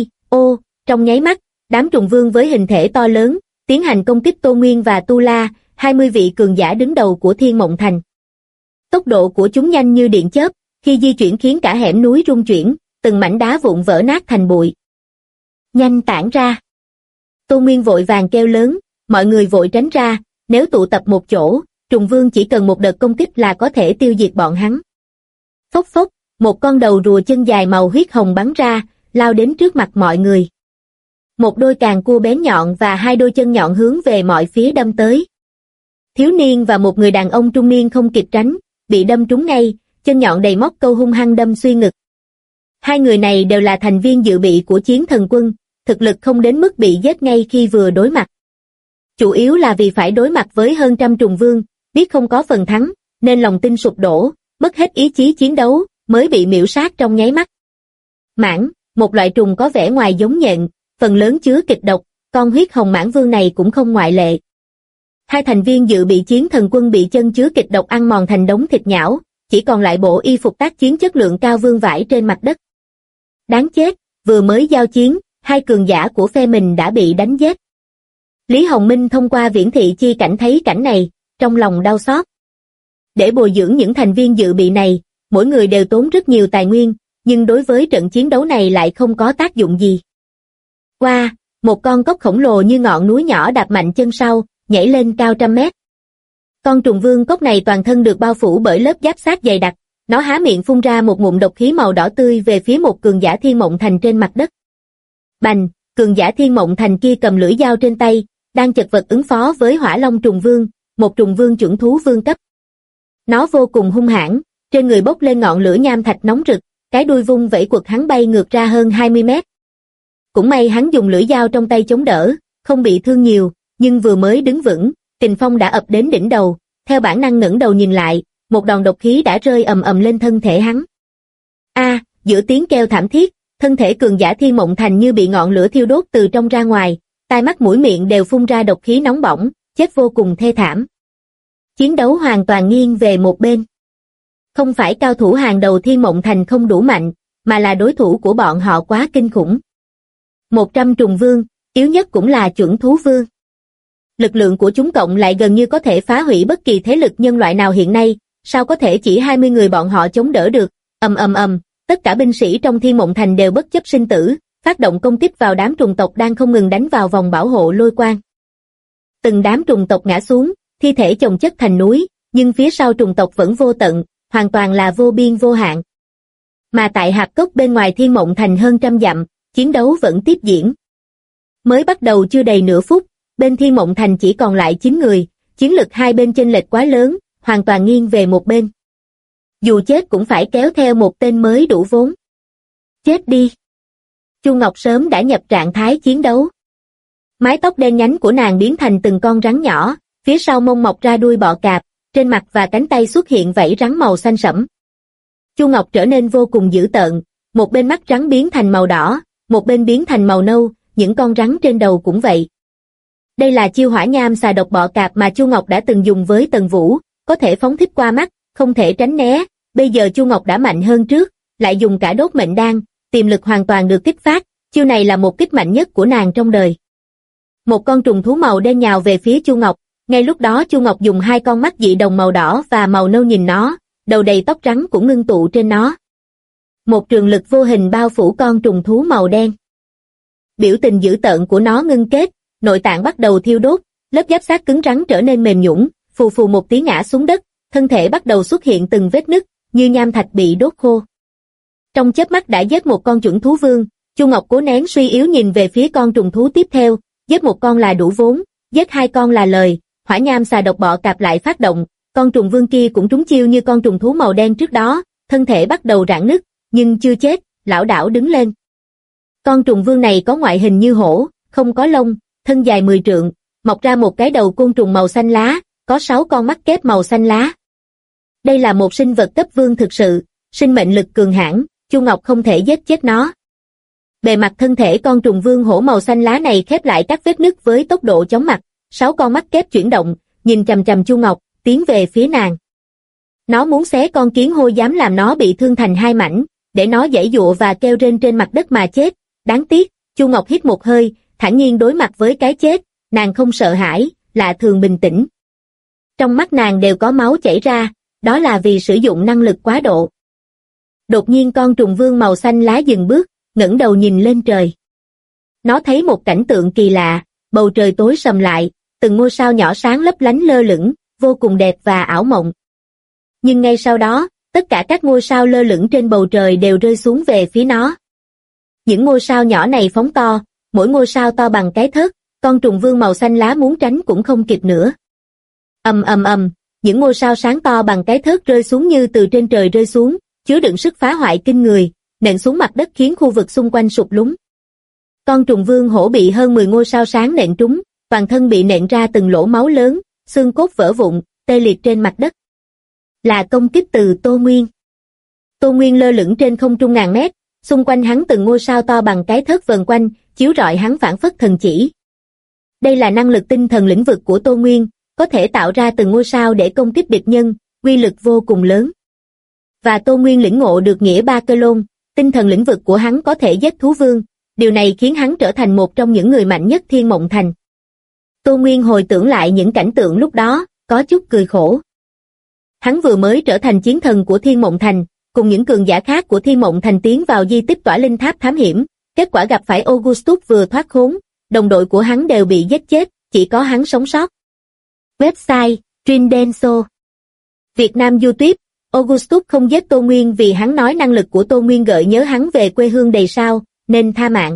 trong nháy mắt, đám trùng vương với hình thể to lớn, tiến hành công kích Tô Nguyên và Tu La, 20 vị cường giả đứng đầu của Thiên Mộng Thành. Tốc độ của chúng nhanh như điện chớp, khi di chuyển khiến cả hẻm núi rung chuyển, từng mảnh đá vụn vỡ nát thành bụi. Nhanh tản ra. Tô Nguyên vội vàng kêu lớn, mọi người vội tránh ra, nếu tụ tập một chỗ, trùng vương chỉ cần một đợt công kích là có thể tiêu diệt bọn hắn. Phốc phốc, một con đầu rùa chân dài màu huyết hồng bắn ra, lao đến trước mặt mọi người. Một đôi càng cua bén nhọn và hai đôi chân nhọn hướng về mọi phía đâm tới. Thiếu niên và một người đàn ông trung niên không kịp tránh, bị đâm trúng ngay, chân nhọn đầy móc câu hung hăng đâm xuyên ngực. Hai người này đều là thành viên dự bị của Chiến Thần Quân, thực lực không đến mức bị giết ngay khi vừa đối mặt. Chủ yếu là vì phải đối mặt với hơn trăm trùng vương, biết không có phần thắng, nên lòng tin sụp đổ, mất hết ý chí chiến đấu, mới bị miễu sát trong nháy mắt. Mãng, một loại trùng có vẻ ngoài giống nhện, phần lớn chứa kịch độc, con huyết hồng mãng vương này cũng không ngoại lệ. Hai thành viên dự bị Chiến Thần Quân bị chân chứa kịch độc ăn mòn thành đống thịt nhão, chỉ còn lại bộ y phục tác chiến chất lượng cao vương vãi trên mặt đất. Đáng chết, vừa mới giao chiến, hai cường giả của phe mình đã bị đánh giết. Lý Hồng Minh thông qua viễn thị chi cảnh thấy cảnh này, trong lòng đau xót. Để bồi dưỡng những thành viên dự bị này, mỗi người đều tốn rất nhiều tài nguyên, nhưng đối với trận chiến đấu này lại không có tác dụng gì. Qua, một con cốc khổng lồ như ngọn núi nhỏ đạp mạnh chân sau, nhảy lên cao trăm mét. Con trùng vương cốc này toàn thân được bao phủ bởi lớp giáp xác dày đặc, nó há miệng phun ra một ngụm độc khí màu đỏ tươi về phía một cường giả Thiên Mộng Thành trên mặt đất. Bành, cường giả Thiên Mộng Thành kia cầm lưỡi dao trên tay, đang chật vật ứng phó với Hỏa Long trùng vương, một trùng vương chuẩn thú vương cấp. Nó vô cùng hung hãn, trên người bốc lên ngọn lửa nham thạch nóng rực, cái đuôi vung vẩy quật hắn bay ngược ra hơn 20 mét. Cũng may hắn dùng lưỡi dao trong tay chống đỡ, không bị thương nhiều, nhưng vừa mới đứng vững, kình phong đã ập đến đỉnh đầu, theo bản năng ngẩng đầu nhìn lại, một đòn độc khí đã rơi ầm ầm lên thân thể hắn. Giữa tiếng kêu thảm thiết, thân thể cường giả Thiên Mộng Thành như bị ngọn lửa thiêu đốt từ trong ra ngoài, tai mắt mũi miệng đều phun ra độc khí nóng bỏng, chết vô cùng thê thảm. Chiến đấu hoàn toàn nghiêng về một bên. Không phải cao thủ hàng đầu Thiên Mộng Thành không đủ mạnh, mà là đối thủ của bọn họ quá kinh khủng. 100 trùng vương, yếu nhất cũng là chuẩn thú vương. Lực lượng của chúng cộng lại gần như có thể phá hủy bất kỳ thế lực nhân loại nào hiện nay, sao có thể chỉ 20 người bọn họ chống đỡ được. Tất cả binh sĩ trong Thiên Mộng Thành đều bất chấp sinh tử, phát động công kích vào đám trùng tộc đang không ngừng đánh vào vòng bảo hộ lôi quang. Từng đám trùng tộc ngã xuống, thi thể chồng chất thành núi, nhưng phía sau trùng tộc vẫn vô tận, hoàn toàn là vô biên vô hạn. Mà tại hạp cốc bên ngoài Thiên Mộng Thành hơn trăm dặm, chiến đấu vẫn tiếp diễn. Mới bắt đầu chưa đầy nửa phút, bên Thiên Mộng Thành chỉ còn lại 9 người, chiến lực hai bên chênh lệch quá lớn, hoàn toàn nghiêng về một bên. Dù chết cũng phải kéo theo một tên mới đủ vốn. Chết đi! Chu Ngọc sớm đã nhập trạng thái chiến đấu. Mái tóc đen nhánh của nàng biến thành từng con rắn nhỏ, phía sau mông mọc ra đuôi bọ cạp, trên mặt và cánh tay xuất hiện vảy rắn màu xanh sẫm. Chu Ngọc trở nên vô cùng dữ tợn, một bên mắt rắn biến thành màu đỏ, một bên biến thành màu nâu, những con rắn trên đầu cũng vậy. Đây là chiêu hỏa nham xà độc bọ cạp mà Chu Ngọc đã từng dùng với Tần Vũ, có thể phóng thích qua mắt, không thể tránh né. Bây giờ Chu Ngọc đã mạnh hơn trước, lại dùng cả đốt mệnh đan, tiềm lực hoàn toàn được kích phát, chiêu này là một kích mạnh nhất của nàng trong đời. Một con trùng thú màu đen nhào về phía Chu Ngọc, ngay lúc đó Chu Ngọc dùng hai con mắt dị đồng màu đỏ và màu nâu nhìn nó, đầu đầy tóc trắng cũng ngưng tụ trên nó. Một trường lực vô hình bao phủ con trùng thú màu đen. Biểu tình dữ tợn của nó ngưng kết, nội tạng bắt đầu thiêu đốt, lớp giáp xác cứng rắn trở nên mềm nhũn, phù phù một tiếng ngã xuống đất, thân thể bắt đầu xuất hiện từng vết nứt, như nham thạch bị đốt khô. Trong chớp mắt đã giết một con chuẩn thú vương, Chu Ngọc cố nén suy yếu nhìn về phía con trùng thú tiếp theo, giết một con là đủ vốn, giết hai con là lời. Hỏa nham xà độc bọ cạp lại phát động, con trùng vương kia cũng trúng chiêu như con trùng thú màu đen trước đó, thân thể bắt đầu rạn nứt, nhưng chưa chết, lảo đảo đứng lên. Con trùng vương này có ngoại hình như hổ, không có lông, thân dài 10 trượng, mọc ra một cái đầu côn trùng màu xanh lá, có 6 con mắt kép màu xanh lá. Đây là một sinh vật cấp vương thực sự, sinh mệnh lực cường hãn, Chu Ngọc không thể giết chết nó. Bề mặt thân thể con trùng vương hổ màu xanh lá này khép lại các vết nứt với tốc độ chóng mặt, 6 con mắt kép chuyển động, nhìn chằm chằm Chu Ngọc, tiến về phía nàng. Nó muốn xé con kiến hôi dám làm nó bị thương thành hai mảnh, để nó giãy giụa và kêu rên trên mặt đất mà chết. Đáng tiếc, Chu Ngọc hít một hơi, thản nhiên đối mặt với cái chết, nàng không sợ hãi, lạ thường bình tĩnh. Trong mắt nàng đều có máu chảy ra, đó là vì sử dụng năng lực quá độ. Đột nhiên con trùng vương màu xanh lá dừng bước, ngẩng đầu nhìn lên trời. Nó thấy một cảnh tượng kỳ lạ, bầu trời tối sầm lại, từng ngôi sao nhỏ sáng lấp lánh lơ lửng, vô cùng đẹp và ảo mộng. Nhưng ngay sau đó, tất cả các ngôi sao lơ lửng trên bầu trời đều rơi xuống về phía nó. Những ngôi sao nhỏ này phóng to, mỗi ngôi sao to bằng cái thớt, con trùng vương màu xanh lá muốn tránh cũng không kịp nữa. Ầm ầm ầm, những ngôi sao sáng to bằng cái thớt rơi xuống như từ trên trời rơi xuống, chứa đựng sức phá hoại kinh người, nện xuống mặt đất khiến khu vực xung quanh sụp lún. Con trùng vương hổ bị hơn 10 ngôi sao sáng nện trúng, toàn thân bị nện ra từng lỗ máu lớn, xương cốt vỡ vụn, tê liệt trên mặt đất. Là công kích từ Tô Nguyên. Tô Nguyên lơ lửng trên không trung ngàn mét, xung quanh hắn từng ngôi sao to bằng cái thớt vần quanh, chiếu rọi hắn phảng phất thần chỉ. Đây là năng lực tinh thần lĩnh vực của Tô Nguyên, có thể tạo ra từng ngôi sao để công kích địch nhân, uy lực vô cùng lớn. Và Tô Nguyên lĩnh ngộ được nghĩa ba cơ lôn, tinh thần lĩnh vực của hắn có thể giết thú vương, điều này khiến hắn trở thành một trong những người mạnh nhất Thiên Mộng Thành. Tô Nguyên hồi tưởng lại những cảnh tượng lúc đó, có chút cười khổ. Hắn vừa mới trở thành chiến thần của Thiên Mộng Thành, cùng những cường giả khác của Thiên Mộng Thành tiến vào di tích Tỏa Linh Tháp thám hiểm, kết quả gặp phải Augustus vừa thoát khốn, đồng đội của hắn đều bị giết chết, chỉ có hắn sống sót. Website, Trindenso Việt Nam YouTube, Augustus không giết Tô Nguyên vì hắn nói năng lực của Tô Nguyên gợi nhớ hắn về quê hương đầy sao, nên tha mạng.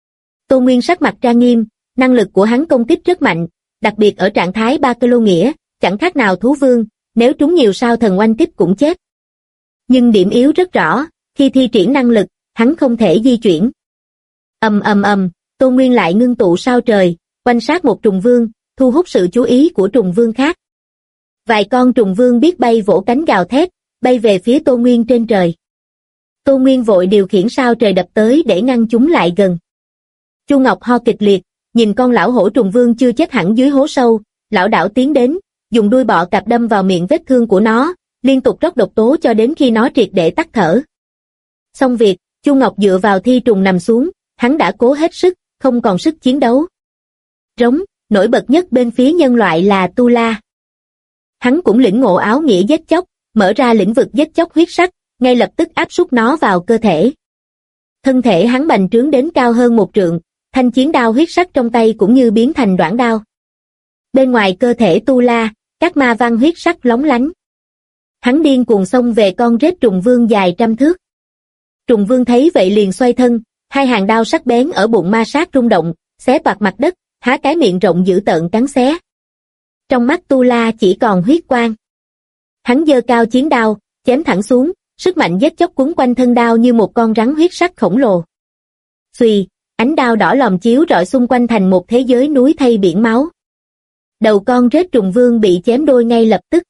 Tô Nguyên sắc mặt trang nghiêm, năng lực của hắn công kích rất mạnh, đặc biệt ở trạng thái ba cơ lô nghĩa, chẳng khác nào thú vương, nếu trúng nhiều sao thần oanh kích cũng chết. Nhưng điểm yếu rất rõ, khi thi triển năng lực, hắn không thể di chuyển. Ầm ầm ầm, Tô Nguyên lại ngưng tụ sao trời, quanh sát một trùng vương, thu hút sự chú ý của trùng vương khác. Vài con trùng vương biết bay vỗ cánh gào thét, bay về phía Tô Nguyên trên trời. Tô Nguyên vội điều khiển sao trời đập tới để ngăn chúng lại gần. Chu Ngọc ho kịch liệt, nhìn con lão hổ trùng vương chưa chết hẳn dưới hố sâu, lão đảo tiến đến, dùng đuôi bọ cạp đâm vào miệng vết thương của nó, liên tục rót độc tố cho đến khi nó triệt để tắt thở. Xong việc, Chu Ngọc dựa vào thi trùng nằm xuống, hắn đã cố hết sức, không còn sức chiến đấu. Rống, nổi bật nhất bên phía nhân loại là Tu La. Hắn cũng lĩnh ngộ áo nghĩa giết chóc, mở ra lĩnh vực giết chóc huyết sắc, ngay lập tức áp súc nó vào cơ thể. Thân thể hắn bành trướng đến cao hơn 1 trượng, thanh chiến đao huyết sắc trong tay cũng như biến thành đoạn đao. Bên ngoài cơ thể Tu La, các ma văn huyết sắc lóng lánh. Hắn điên cuồng xông về con rết trùng vương dài trăm thước. Trùng vương thấy vậy liền xoay thân, hai hàng đao sắc bén ở bụng ma sát rung động, xé toạc mặt đất, há cái miệng rộng dữ tợn cắn xé. Trong mắt Tu La chỉ còn huyết quang. Hắn giơ cao chiến đao, chém thẳng xuống, sức mạnh giết chóc quấn quanh thân đao như một con rắn huyết sắc khổng lồ. Xuy, ánh đao đỏ lòm chiếu rọi xung quanh thành một thế giới núi thây biển máu. Đầu con rết trùng vương bị chém đôi ngay lập tức.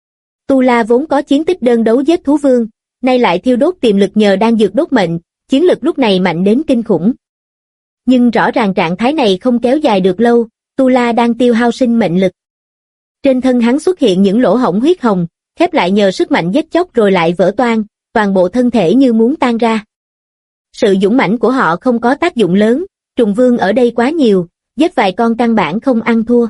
Tu La vốn có chiến tích đơn đấu giết thú vương, nay lại thiêu đốt tiềm lực nhờ đan dược đốt mệnh, chiến lực lúc này mạnh đến kinh khủng. Nhưng rõ ràng trạng thái này không kéo dài được lâu, Tu La đang tiêu hao sinh mệnh lực. Trên thân hắn xuất hiện những lỗ hổng huyết hồng, khép lại nhờ sức mạnh giết chóc rồi lại vỡ toang, toàn bộ thân thể như muốn tan ra. Sự dũng mãnh của họ không có tác dụng lớn, trùng vương ở đây quá nhiều, giết vài con căn bản không ăn thua.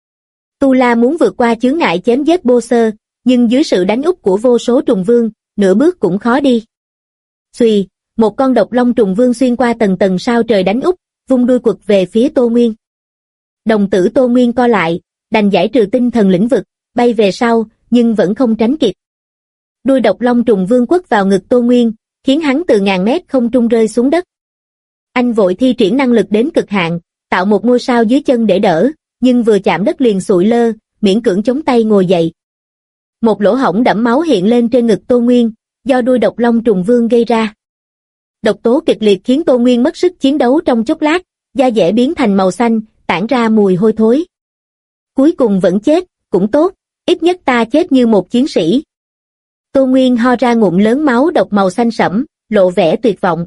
Tu La muốn vượt qua chướng ngại chém giết Bô Sơ, nhưng dưới sự đánh úp của vô số trùng vương, nửa bước cũng khó đi. Xuy, một con độc long trùng vương xuyên qua tầng tầng sao trời đánh úp, vung đuôi quật về phía Tô Nguyên. Đồng tử Tô Nguyên co lại, đành giải trừ tinh thần lĩnh vực, bay về sau, nhưng vẫn không tránh kịp. Đuôi độc long trùng vương quất vào ngực Tô Nguyên, khiến hắn từ ngàn mét không trung rơi xuống đất. Anh vội thi triển năng lực đến cực hạn, tạo một ngôi sao dưới chân để đỡ, nhưng vừa chạm đất liền sụi lơ, miễn cưỡng chống tay ngồi dậy. Một lỗ hổng đẫm máu hiện lên trên ngực Tô Nguyên, do đuôi độc long trùng vương gây ra. Độc tố kịch liệt khiến Tô Nguyên mất sức chiến đấu trong chốc lát, da dẻ biến thành màu xanh, tản ra mùi hôi thối. Cuối cùng vẫn chết, cũng tốt, ít nhất ta chết như một chiến sĩ. Tô Nguyên ho ra ngụm lớn máu độc màu xanh sẫm, lộ vẻ tuyệt vọng.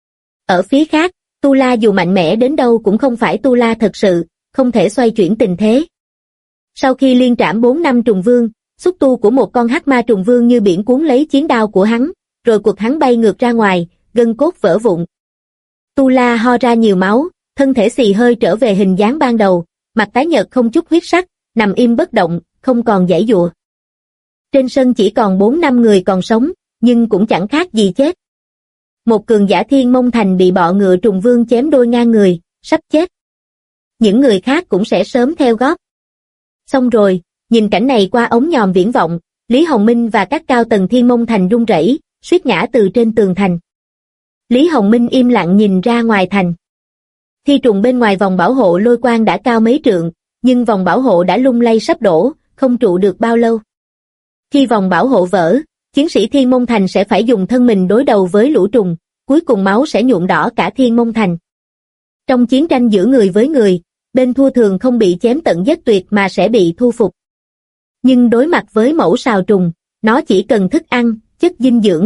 Ở phía khác, Tu La dù mạnh mẽ đến đâu cũng không phải Tu La thật sự, không thể xoay chuyển tình thế. Sau khi liên trảm 4 năm trùng vương, xúc tu của một con hắc ma trùng vương như biển cuốn lấy chiến đao của hắn, rồi quật hắn bay ngược ra ngoài, gân cốt vỡ vụn. Tu La ho ra nhiều máu, thân thể xì hơi trở về hình dáng ban đầu, mặt tái nhợt không chút huyết sắc, nằm im bất động, không còn giãy giụa. Trên sân chỉ còn 4 năm người còn sống, nhưng cũng chẳng khác gì chết. Một cường giả Thiên Mông Thành bị bọ ngựa trùng vương chém đôi ngang người, sắp chết. Những người khác cũng sẽ sớm theo gót. Xong rồi, nhìn cảnh này qua ống nhòm viễn vọng, Lý Hồng Minh và các cao tầng Thiên Mông Thành run rẩy, suýt ngã từ trên tường thành. Lý Hồng Minh im lặng nhìn ra ngoài thành. Thi trùng bên ngoài vòng bảo hộ lôi quang đã cao mấy trượng, nhưng vòng bảo hộ đã lung lay sắp đổ, không trụ được bao lâu. Khi vòng bảo hộ vỡ, chiến sĩ Thiên Môn Thành sẽ phải dùng thân mình đối đầu với lũ trùng, cuối cùng máu sẽ nhuộm đỏ cả Thiên Môn Thành. Trong chiến tranh giữa người với người, bên thua thường không bị chém tận giết tuyệt mà sẽ bị thu phục. Nhưng đối mặt với mẫu sào trùng, nó chỉ cần thức ăn, chất dinh dưỡng.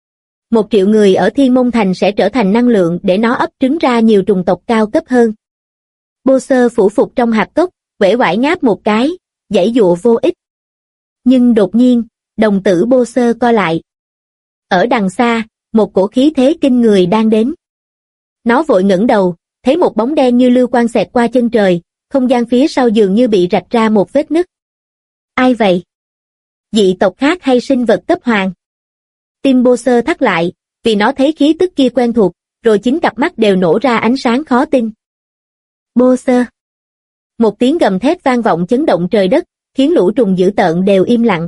1 triệu người ở Thiên Môn Thành sẽ trở thành năng lượng để nó ấp trứng ra nhiều trùng tộc cao cấp hơn. Boser phủ phục trong hạp cốc, uể oải ngáp một cái, giãy giụa vô ích. Nhưng đột nhiên, đồng tử Boser co lại. Ở đằng xa, một cổ khí thế kinh người đang đến. Nó vội ngẩng đầu, thấy một bóng đen như lưu quang xẹt qua chân trời, không gian phía sau dường như bị rạch ra một vết nứt. Ai vậy? Dị tộc khác hay sinh vật cấp hoàng? Tim Boser thắt lại, vì nó thấy khí tức kia quen thuộc, rồi chính cặp mắt đều nổ ra ánh sáng khó tin. Boser! Một tiếng gầm thét vang vọng chấn động trời đất, khiến lũ trùng dữ tợn đều im lặng.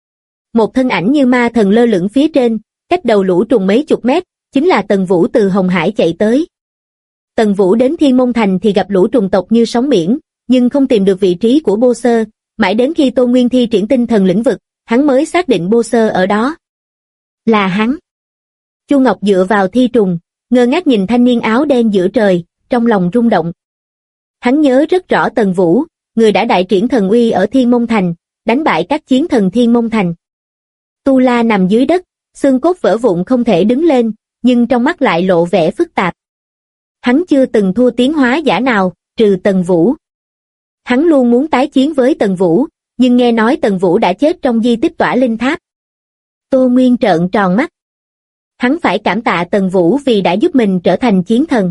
Một thân ảnh như ma thần lơ lửng phía trên, cách đầu lũ trùng mấy chục mét, chính là Tần Vũ từ Hồng Hải chạy tới. Tần Vũ đến Thiên Môn Thành thì gặp lũ trùng tộc như sóng biển, nhưng không tìm được vị trí của Boser, mãi đến khi Tô Nguyên thi triển tinh thần lĩnh vực, hắn mới xác định Boser ở đó. Là hắn. Chu Ngọc dựa vào thi trùng, ngơ ngác nhìn thanh niên áo đen giữa trời, trong lòng rung động. Hắn nhớ rất rõ Tần Vũ, người đã đại triển thần uy ở Thiên Môn Thành, đánh bại các chiến thần Thiên Môn Thành. Tu La nằm dưới đất, xương cốt vỡ vụn không thể đứng lên, nhưng trong mắt lại lộ vẻ phức tạp. Hắn chưa từng thua tiến hóa giả nào, trừ Tần Vũ. Hắn luôn muốn tái chiến với Tần Vũ, nhưng nghe nói Tần Vũ đã chết trong di tích Tỏa Linh Tháp. Tô Nguyên trợn tròn mắt. Hắn phải cảm tạ Tần Vũ vì đã giúp mình trở thành chiến thần.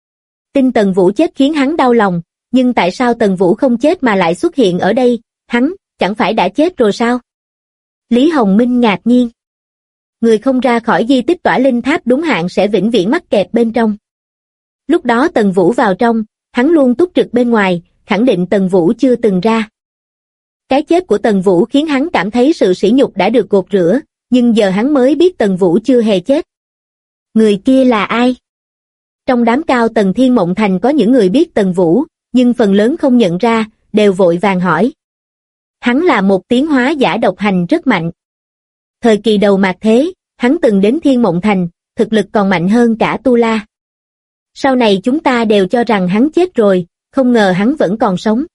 Tin Tần Vũ chết khiến hắn đau lòng, nhưng tại sao Tần Vũ không chết mà lại xuất hiện ở đây, hắn, chẳng phải đã chết rồi sao? Lý Hồng Minh ngạc nhiên. Người không ra khỏi di tích Tỏa Linh Tháp đúng hạn sẽ vĩnh viễn mắc kẹt bên trong. Lúc đó Tần Vũ vào trong, hắn luôn túc trực bên ngoài, khẳng định Tần Vũ chưa từng ra. Cái chết của Tần Vũ khiến hắn cảm thấy sự sỉ nhục đã được gột rửa, nhưng giờ hắn mới biết Tần Vũ chưa hề chết. Người kia là ai? Trong đám cao tầng Thiên Mộng Thành có những người biết Tần Vũ, nhưng phần lớn không nhận ra, đều vội vàng hỏi. Hắn là một tiến hóa giả độc hành rất mạnh. Thời kỳ đầu mạt thế, hắn từng đến Thiên Mộng Thành, thực lực còn mạnh hơn cả Tu La. Sau này chúng ta đều cho rằng hắn chết rồi, không ngờ hắn vẫn còn sống.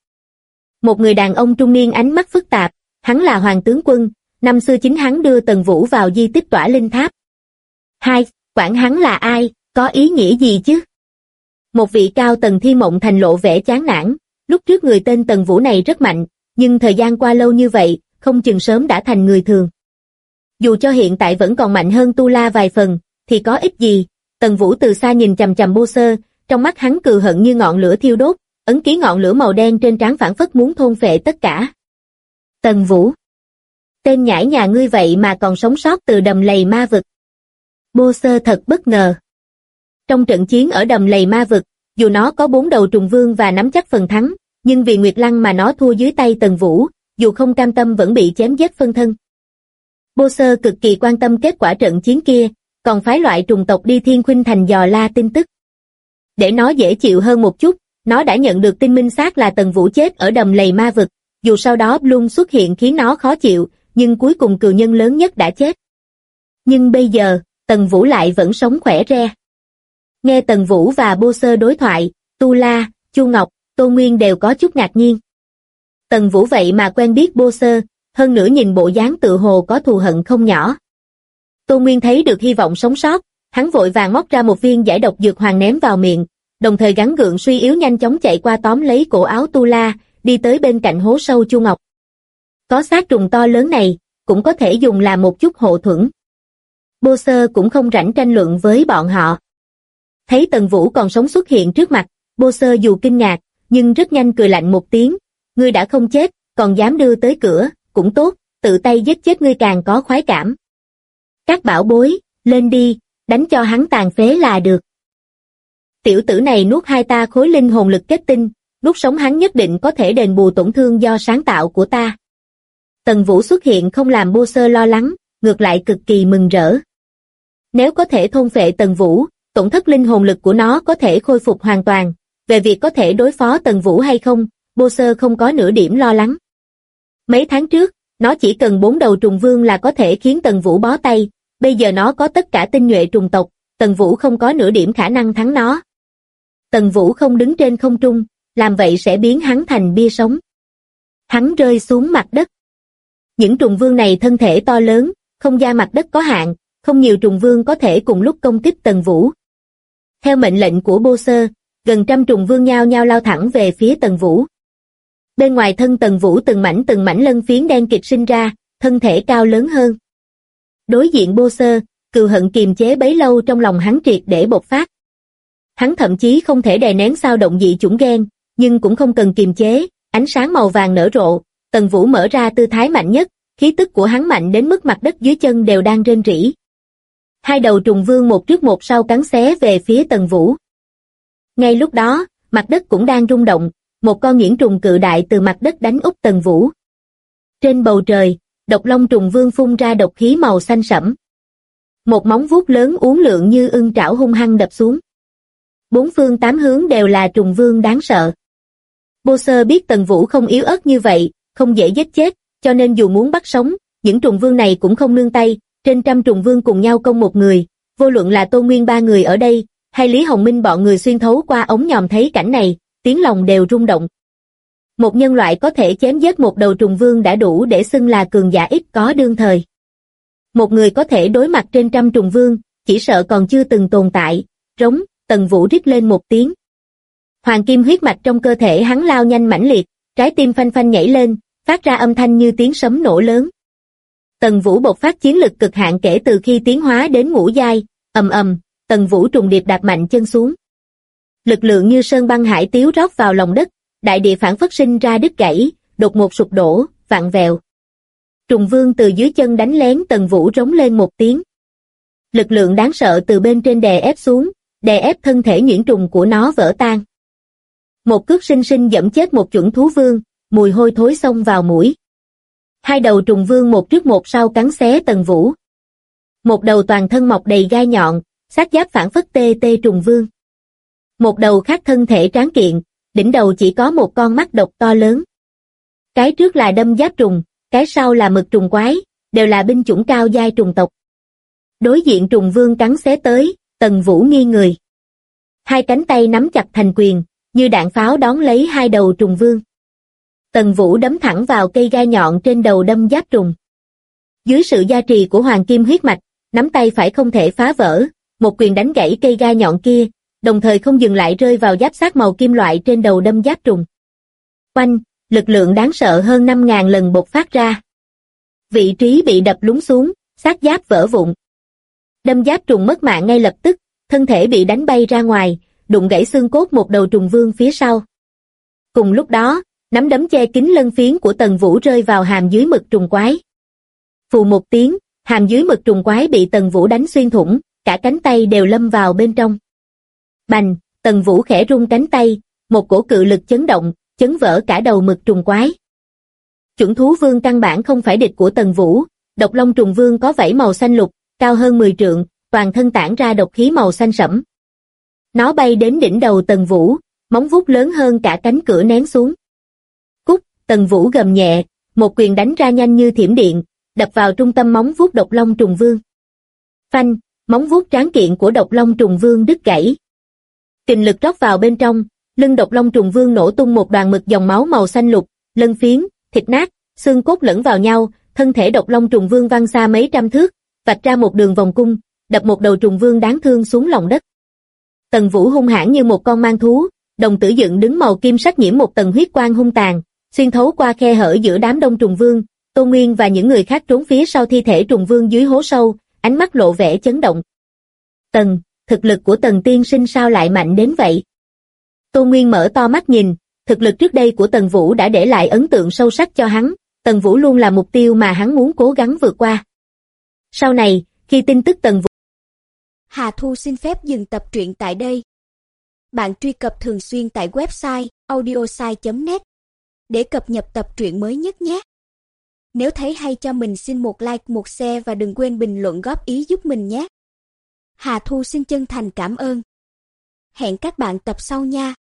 Một người đàn ông trung niên ánh mắt phức tạp, hắn là Hoàng tướng quân, năm xưa chính hắn đưa Tần Vũ vào di tích Tỏa Linh Tháp. Hai, quản hắn là ai, có ý nghĩa gì chứ? Một vị cao tầng Thiên Mộng Thành lộ vẻ chán nản, lúc trước người tên Tần Vũ này rất mạnh, nhưng thời gian qua lâu như vậy, không chừng sớm đã thành người thường. Dù cho hiện tại vẫn còn mạnh hơn Tu La vài phần, thì có ích gì? Tần Vũ từ xa nhìn chằm chằm Boser, trong mắt hắn cừu hận như ngọn lửa thiêu đốt, ấn ký ngọn lửa màu đen trên trán phảng phất muốn thôn phệ tất cả. Tần Vũ, tên nhãi nhà ngươi vậy mà còn sống sót từ đầm lầy ma vực. Boser thật bất ngờ. Trong trận chiến ở đầm lầy ma vực, dù nó có 4 đầu trùng vương và nắm chắc phần thắng, nhưng vì Nguyệt Lăng mà nó thua dưới tay Tần Vũ, dù không cam tâm vẫn bị chém giết phân thân. Boser cực kỳ quan tâm kết quả trận chiến kia, còn phái loại trùng tộc đi Thiên Khuynh Thành dò la tin tức. Để nó dễ chịu hơn một chút, nó đã nhận được tin minh xác là Tần Vũ chết ở đầm lầy ma vực, dù sau đó Bloom xuất hiện khiến nó khó chịu, nhưng cuối cùng cừu nhân lớn nhất đã chết. Nhưng bây giờ, Tần Vũ lại vẫn sống khỏe re. Nghe Tần Vũ và Boser đối thoại, Tu La, Chu Ngọc, Tô Nguyên đều có chút ngạc nhiên. Tần Vũ vậy mà quen biết Boser, hơn nữa nhìn bộ dáng tự hồ có thù hận không nhỏ. Tô Nguyên thấy được hy vọng sống sót, hắn vội vàng móc ra một viên giải độc dược hoàng ném vào miệng, đồng thời gắng gượng suy yếu nhanh chóng chạy qua tóm lấy cổ áo Tu La, đi tới bên cạnh hố sâu Chu Ngọc. Có xác trùng to lớn này, cũng có thể dùng làm một chút hộ thuẫn. Boser cũng không rảnh tranh luận với bọn họ. Thấy Tần Vũ còn sống xuất hiện trước mặt, Boser dù kinh ngạc, nhưng rất nhanh cười lạnh một tiếng, ngươi đã không chết, còn dám đưa tới cửa, cũng tốt, tự tay giết chết ngươi càng có khoái cảm. Các bảo bối, lên đi, đánh cho hắn tàn phế là được. Tiểu tử này nuốt 2 ta khối linh hồn lực kết tinh, nuốt sống hắn nhất định có thể đền bù tổn thương do sáng tạo của ta. Tần Vũ xuất hiện không làm Boser lo lắng, ngược lại cực kỳ mừng rỡ. Nếu có thể thôn phệ Tần Vũ, tổn thất linh hồn lực của nó có thể khôi phục hoàn toàn, về việc có thể đối phó Tần Vũ hay không, Bô-sơ không có nửa điểm lo lắng. Mấy tháng trước, nó chỉ cần 4 đầu trùng vương là có thể khiến Tần Vũ bó tay, bây giờ nó có tất cả tinh nhuệ trùng tộc, Tần Vũ không có nửa điểm khả năng thắng nó. Tần Vũ không đứng trên không trung, làm vậy sẽ biến hắn thành bia sống. Hắn rơi xuống mặt đất. Những trùng vương này thân thể to lớn, không gian mặt đất có hạn, không nhiều trùng vương có thể cùng lúc công kích Tần Vũ. Theo mệnh lệnh của Bô-sơ, gần trăm trùng vương nhao nhao lao thẳng về phía Tần Vũ. Bên ngoài thân Tần Vũ từng mảnh lân phiến đen kịt sinh ra, thân thể cao lớn hơn. Đối diện Bô-sơ, cừu hận kiềm chế bấy lâu trong lòng hắn triệt để bộc phát. Hắn thậm chí không thể đè nén sao động dị chủng ghen, nhưng cũng không cần kiềm chế, ánh sáng màu vàng nở rộ, Tần Vũ mở ra tư thái mạnh nhất, khí tức của hắn mạnh đến mức mặt đất dưới chân đều đang rên rỉ. Hai đầu trùng vương một trước một sau cắn xé về phía Tần Vũ. Ngay lúc đó, mặt đất cũng đang rung động, một con nhuyễn trùng cự đại từ mặt đất đánh úp Tần Vũ. Trên bầu trời, độc long trùng vương phun ra độc khí màu xanh sẫm. Một móng vuốt lớn uốn lượn như ưng trảo hung hăng đập xuống. Bốn phương tám hướng đều là trùng vương đáng sợ. Bô-sơ biết Tần Vũ không yếu ớt như vậy, không dễ giết chết, cho nên dù muốn bắt sống, những trùng vương này cũng không nương tay, trên trăm trùng vương cùng nhau công một người, vô luận là Tô Nguyên ba người ở đây, hay Lý Hồng Minh bọn người xuyên thấu qua ống nhòm thấy cảnh này, tiếng lòng đều rung động. Một nhân loại có thể chém giết một đầu trùng vương đã đủ để xưng là cường giả ít có đương thời. Một người có thể đối mặt trên trăm trùng vương, chỉ sợ còn chưa từng tồn tại. Rống, Tần Vũ rít lên một tiếng. Hoàng kim huyết mạch trong cơ thể hắn lao nhanh mãnh liệt, trái tim phanh phanh nhảy lên, phát ra âm thanh như tiếng sấm nổ lớn. Tần Vũ bộc phát chiến lực cực hạn kể từ khi tiến hóa đến ngũ giai, ầm ầm, Tần Vũ trùng điệp đạp mạnh chân xuống. Lực lượng như sơn băng hải tiếu rót vào lòng đất, đại địa phản phất sinh ra đứt gãy, đột ngột sụp đổ, vặn vẹo. Trùng vương từ dưới chân đánh lén Tần Vũ rống lên một tiếng. Lực lượng đáng sợ từ bên trên đè ép xuống, đè ép thân thể nhuyễn trùng của nó vỡ tan. Một cước sinh sinh dẫm chết một chuẩn thú vương, mùi hôi thối xông vào mũi. Hai đầu trùng vương một trước một sau cắn xé Tần Vũ. Một đầu toàn thân mọc đầy gai nhọn, xác giáp phản phất tê tê trùng vương. Một đầu khác thân thể tráng kiện, đỉnh đầu chỉ có một con mắt độc to lớn. Cái trước là đâm giáp trùng, cái sau là mực trùng quái, đều là binh chủng cao giai trùng tộc. Đối diện trùng vương cắn xé tới, Tần Vũ nghiêng người. Hai cánh tay nắm chặt thành quyền, như đạn pháo đón lấy hai đầu trùng vương. Tần Vũ đấm thẳng vào cây gai nhọn trên đầu đâm giáp trùng. Dưới sự gia trì của hoàng kim huyết mạch, nắm tay phải không thể phá vỡ, một quyền đánh gãy cây gai nhọn kia, đồng thời không dừng lại rơi vào giáp sát màu kim loại trên đầu đâm giáp trùng. Oanh, lực lượng đáng sợ hơn 5.000 lần bộc phát ra. Vị trí bị đập lún xuống, xác giáp vỡ vụn. Đâm giáp trùng mất mạng ngay lập tức, thân thể bị đánh bay ra ngoài, đụng gãy xương cốt một đầu trùng vương phía sau. Cùng lúc đó, nắm đấm che kín lân phiến của Tần Vũ rơi vào hàm dưới mực trùng quái. Phù một tiếng, hàm dưới mực trùng quái bị Tần Vũ đánh xuyên thủng, cả cánh tay đều lâm vào bên trong. Bành, Tần Vũ khẽ rung cánh tay, một cổ cự lực chấn động, chấn vỡ cả đầu mực trùng quái. Chuẩn thú vương căn bản không phải địch của Tần Vũ, độc long trùng vương có vảy màu xanh lục, cao hơn 10 trượng, toàn thân tản ra độc khí màu xanh sẫm. Nó bay đến đỉnh đầu Tần Vũ, móng vuốt lớn hơn cả cánh cửa nén xuống. Cút, Tần Vũ gầm nhẹ, một quyền đánh ra nhanh như thiểm điện, đập vào trung tâm móng vuốt độc long trùng vương. Phanh, móng vuốt tráng kiện của độc long trùng vương đứt gãy. Kình lực rót vào bên trong, lưng độc long trùng vương nổ tung một đoàn mực dòng máu màu xanh lục, lân phiến, thịt nát, xương cốt lẫn vào nhau, thân thể độc long trùng vương văng xa mấy trăm thước, vạch ra một đường vòng cung, đập một đầu trùng vương đáng thương xuống lòng đất. Tần Vũ hung hãn như một con mang thú, đồng tử dựng đứng màu kim sắc nhiễm một tầng huyết quang hung tàn, xuyên thấu qua khe hở giữa đám đông trùng vương, Tô Nguyên và những người khác trốn phía sau thi thể trùng vương dưới hố sâu, ánh mắt lộ vẻ chấn động. Thực lực của Tần tiên sinh sao lại mạnh đến vậy? Tô Nguyên mở to mắt nhìn, thực lực trước đây của Tần Vũ đã để lại ấn tượng sâu sắc cho hắn, Tần Vũ luôn là mục tiêu mà hắn muốn cố gắng vượt qua. Sau này, khi tin tức Tần Vũ... Hà Thu xin phép dừng tập truyện tại đây. Bạn truy cập thường xuyên tại website audiosai.net để cập nhật tập truyện mới nhất nhé. Nếu thấy hay cho mình xin một like, một share và đừng quên bình luận góp ý giúp mình nhé. Hà Thu xin chân thành cảm ơn. Hẹn các bạn tập sau nha.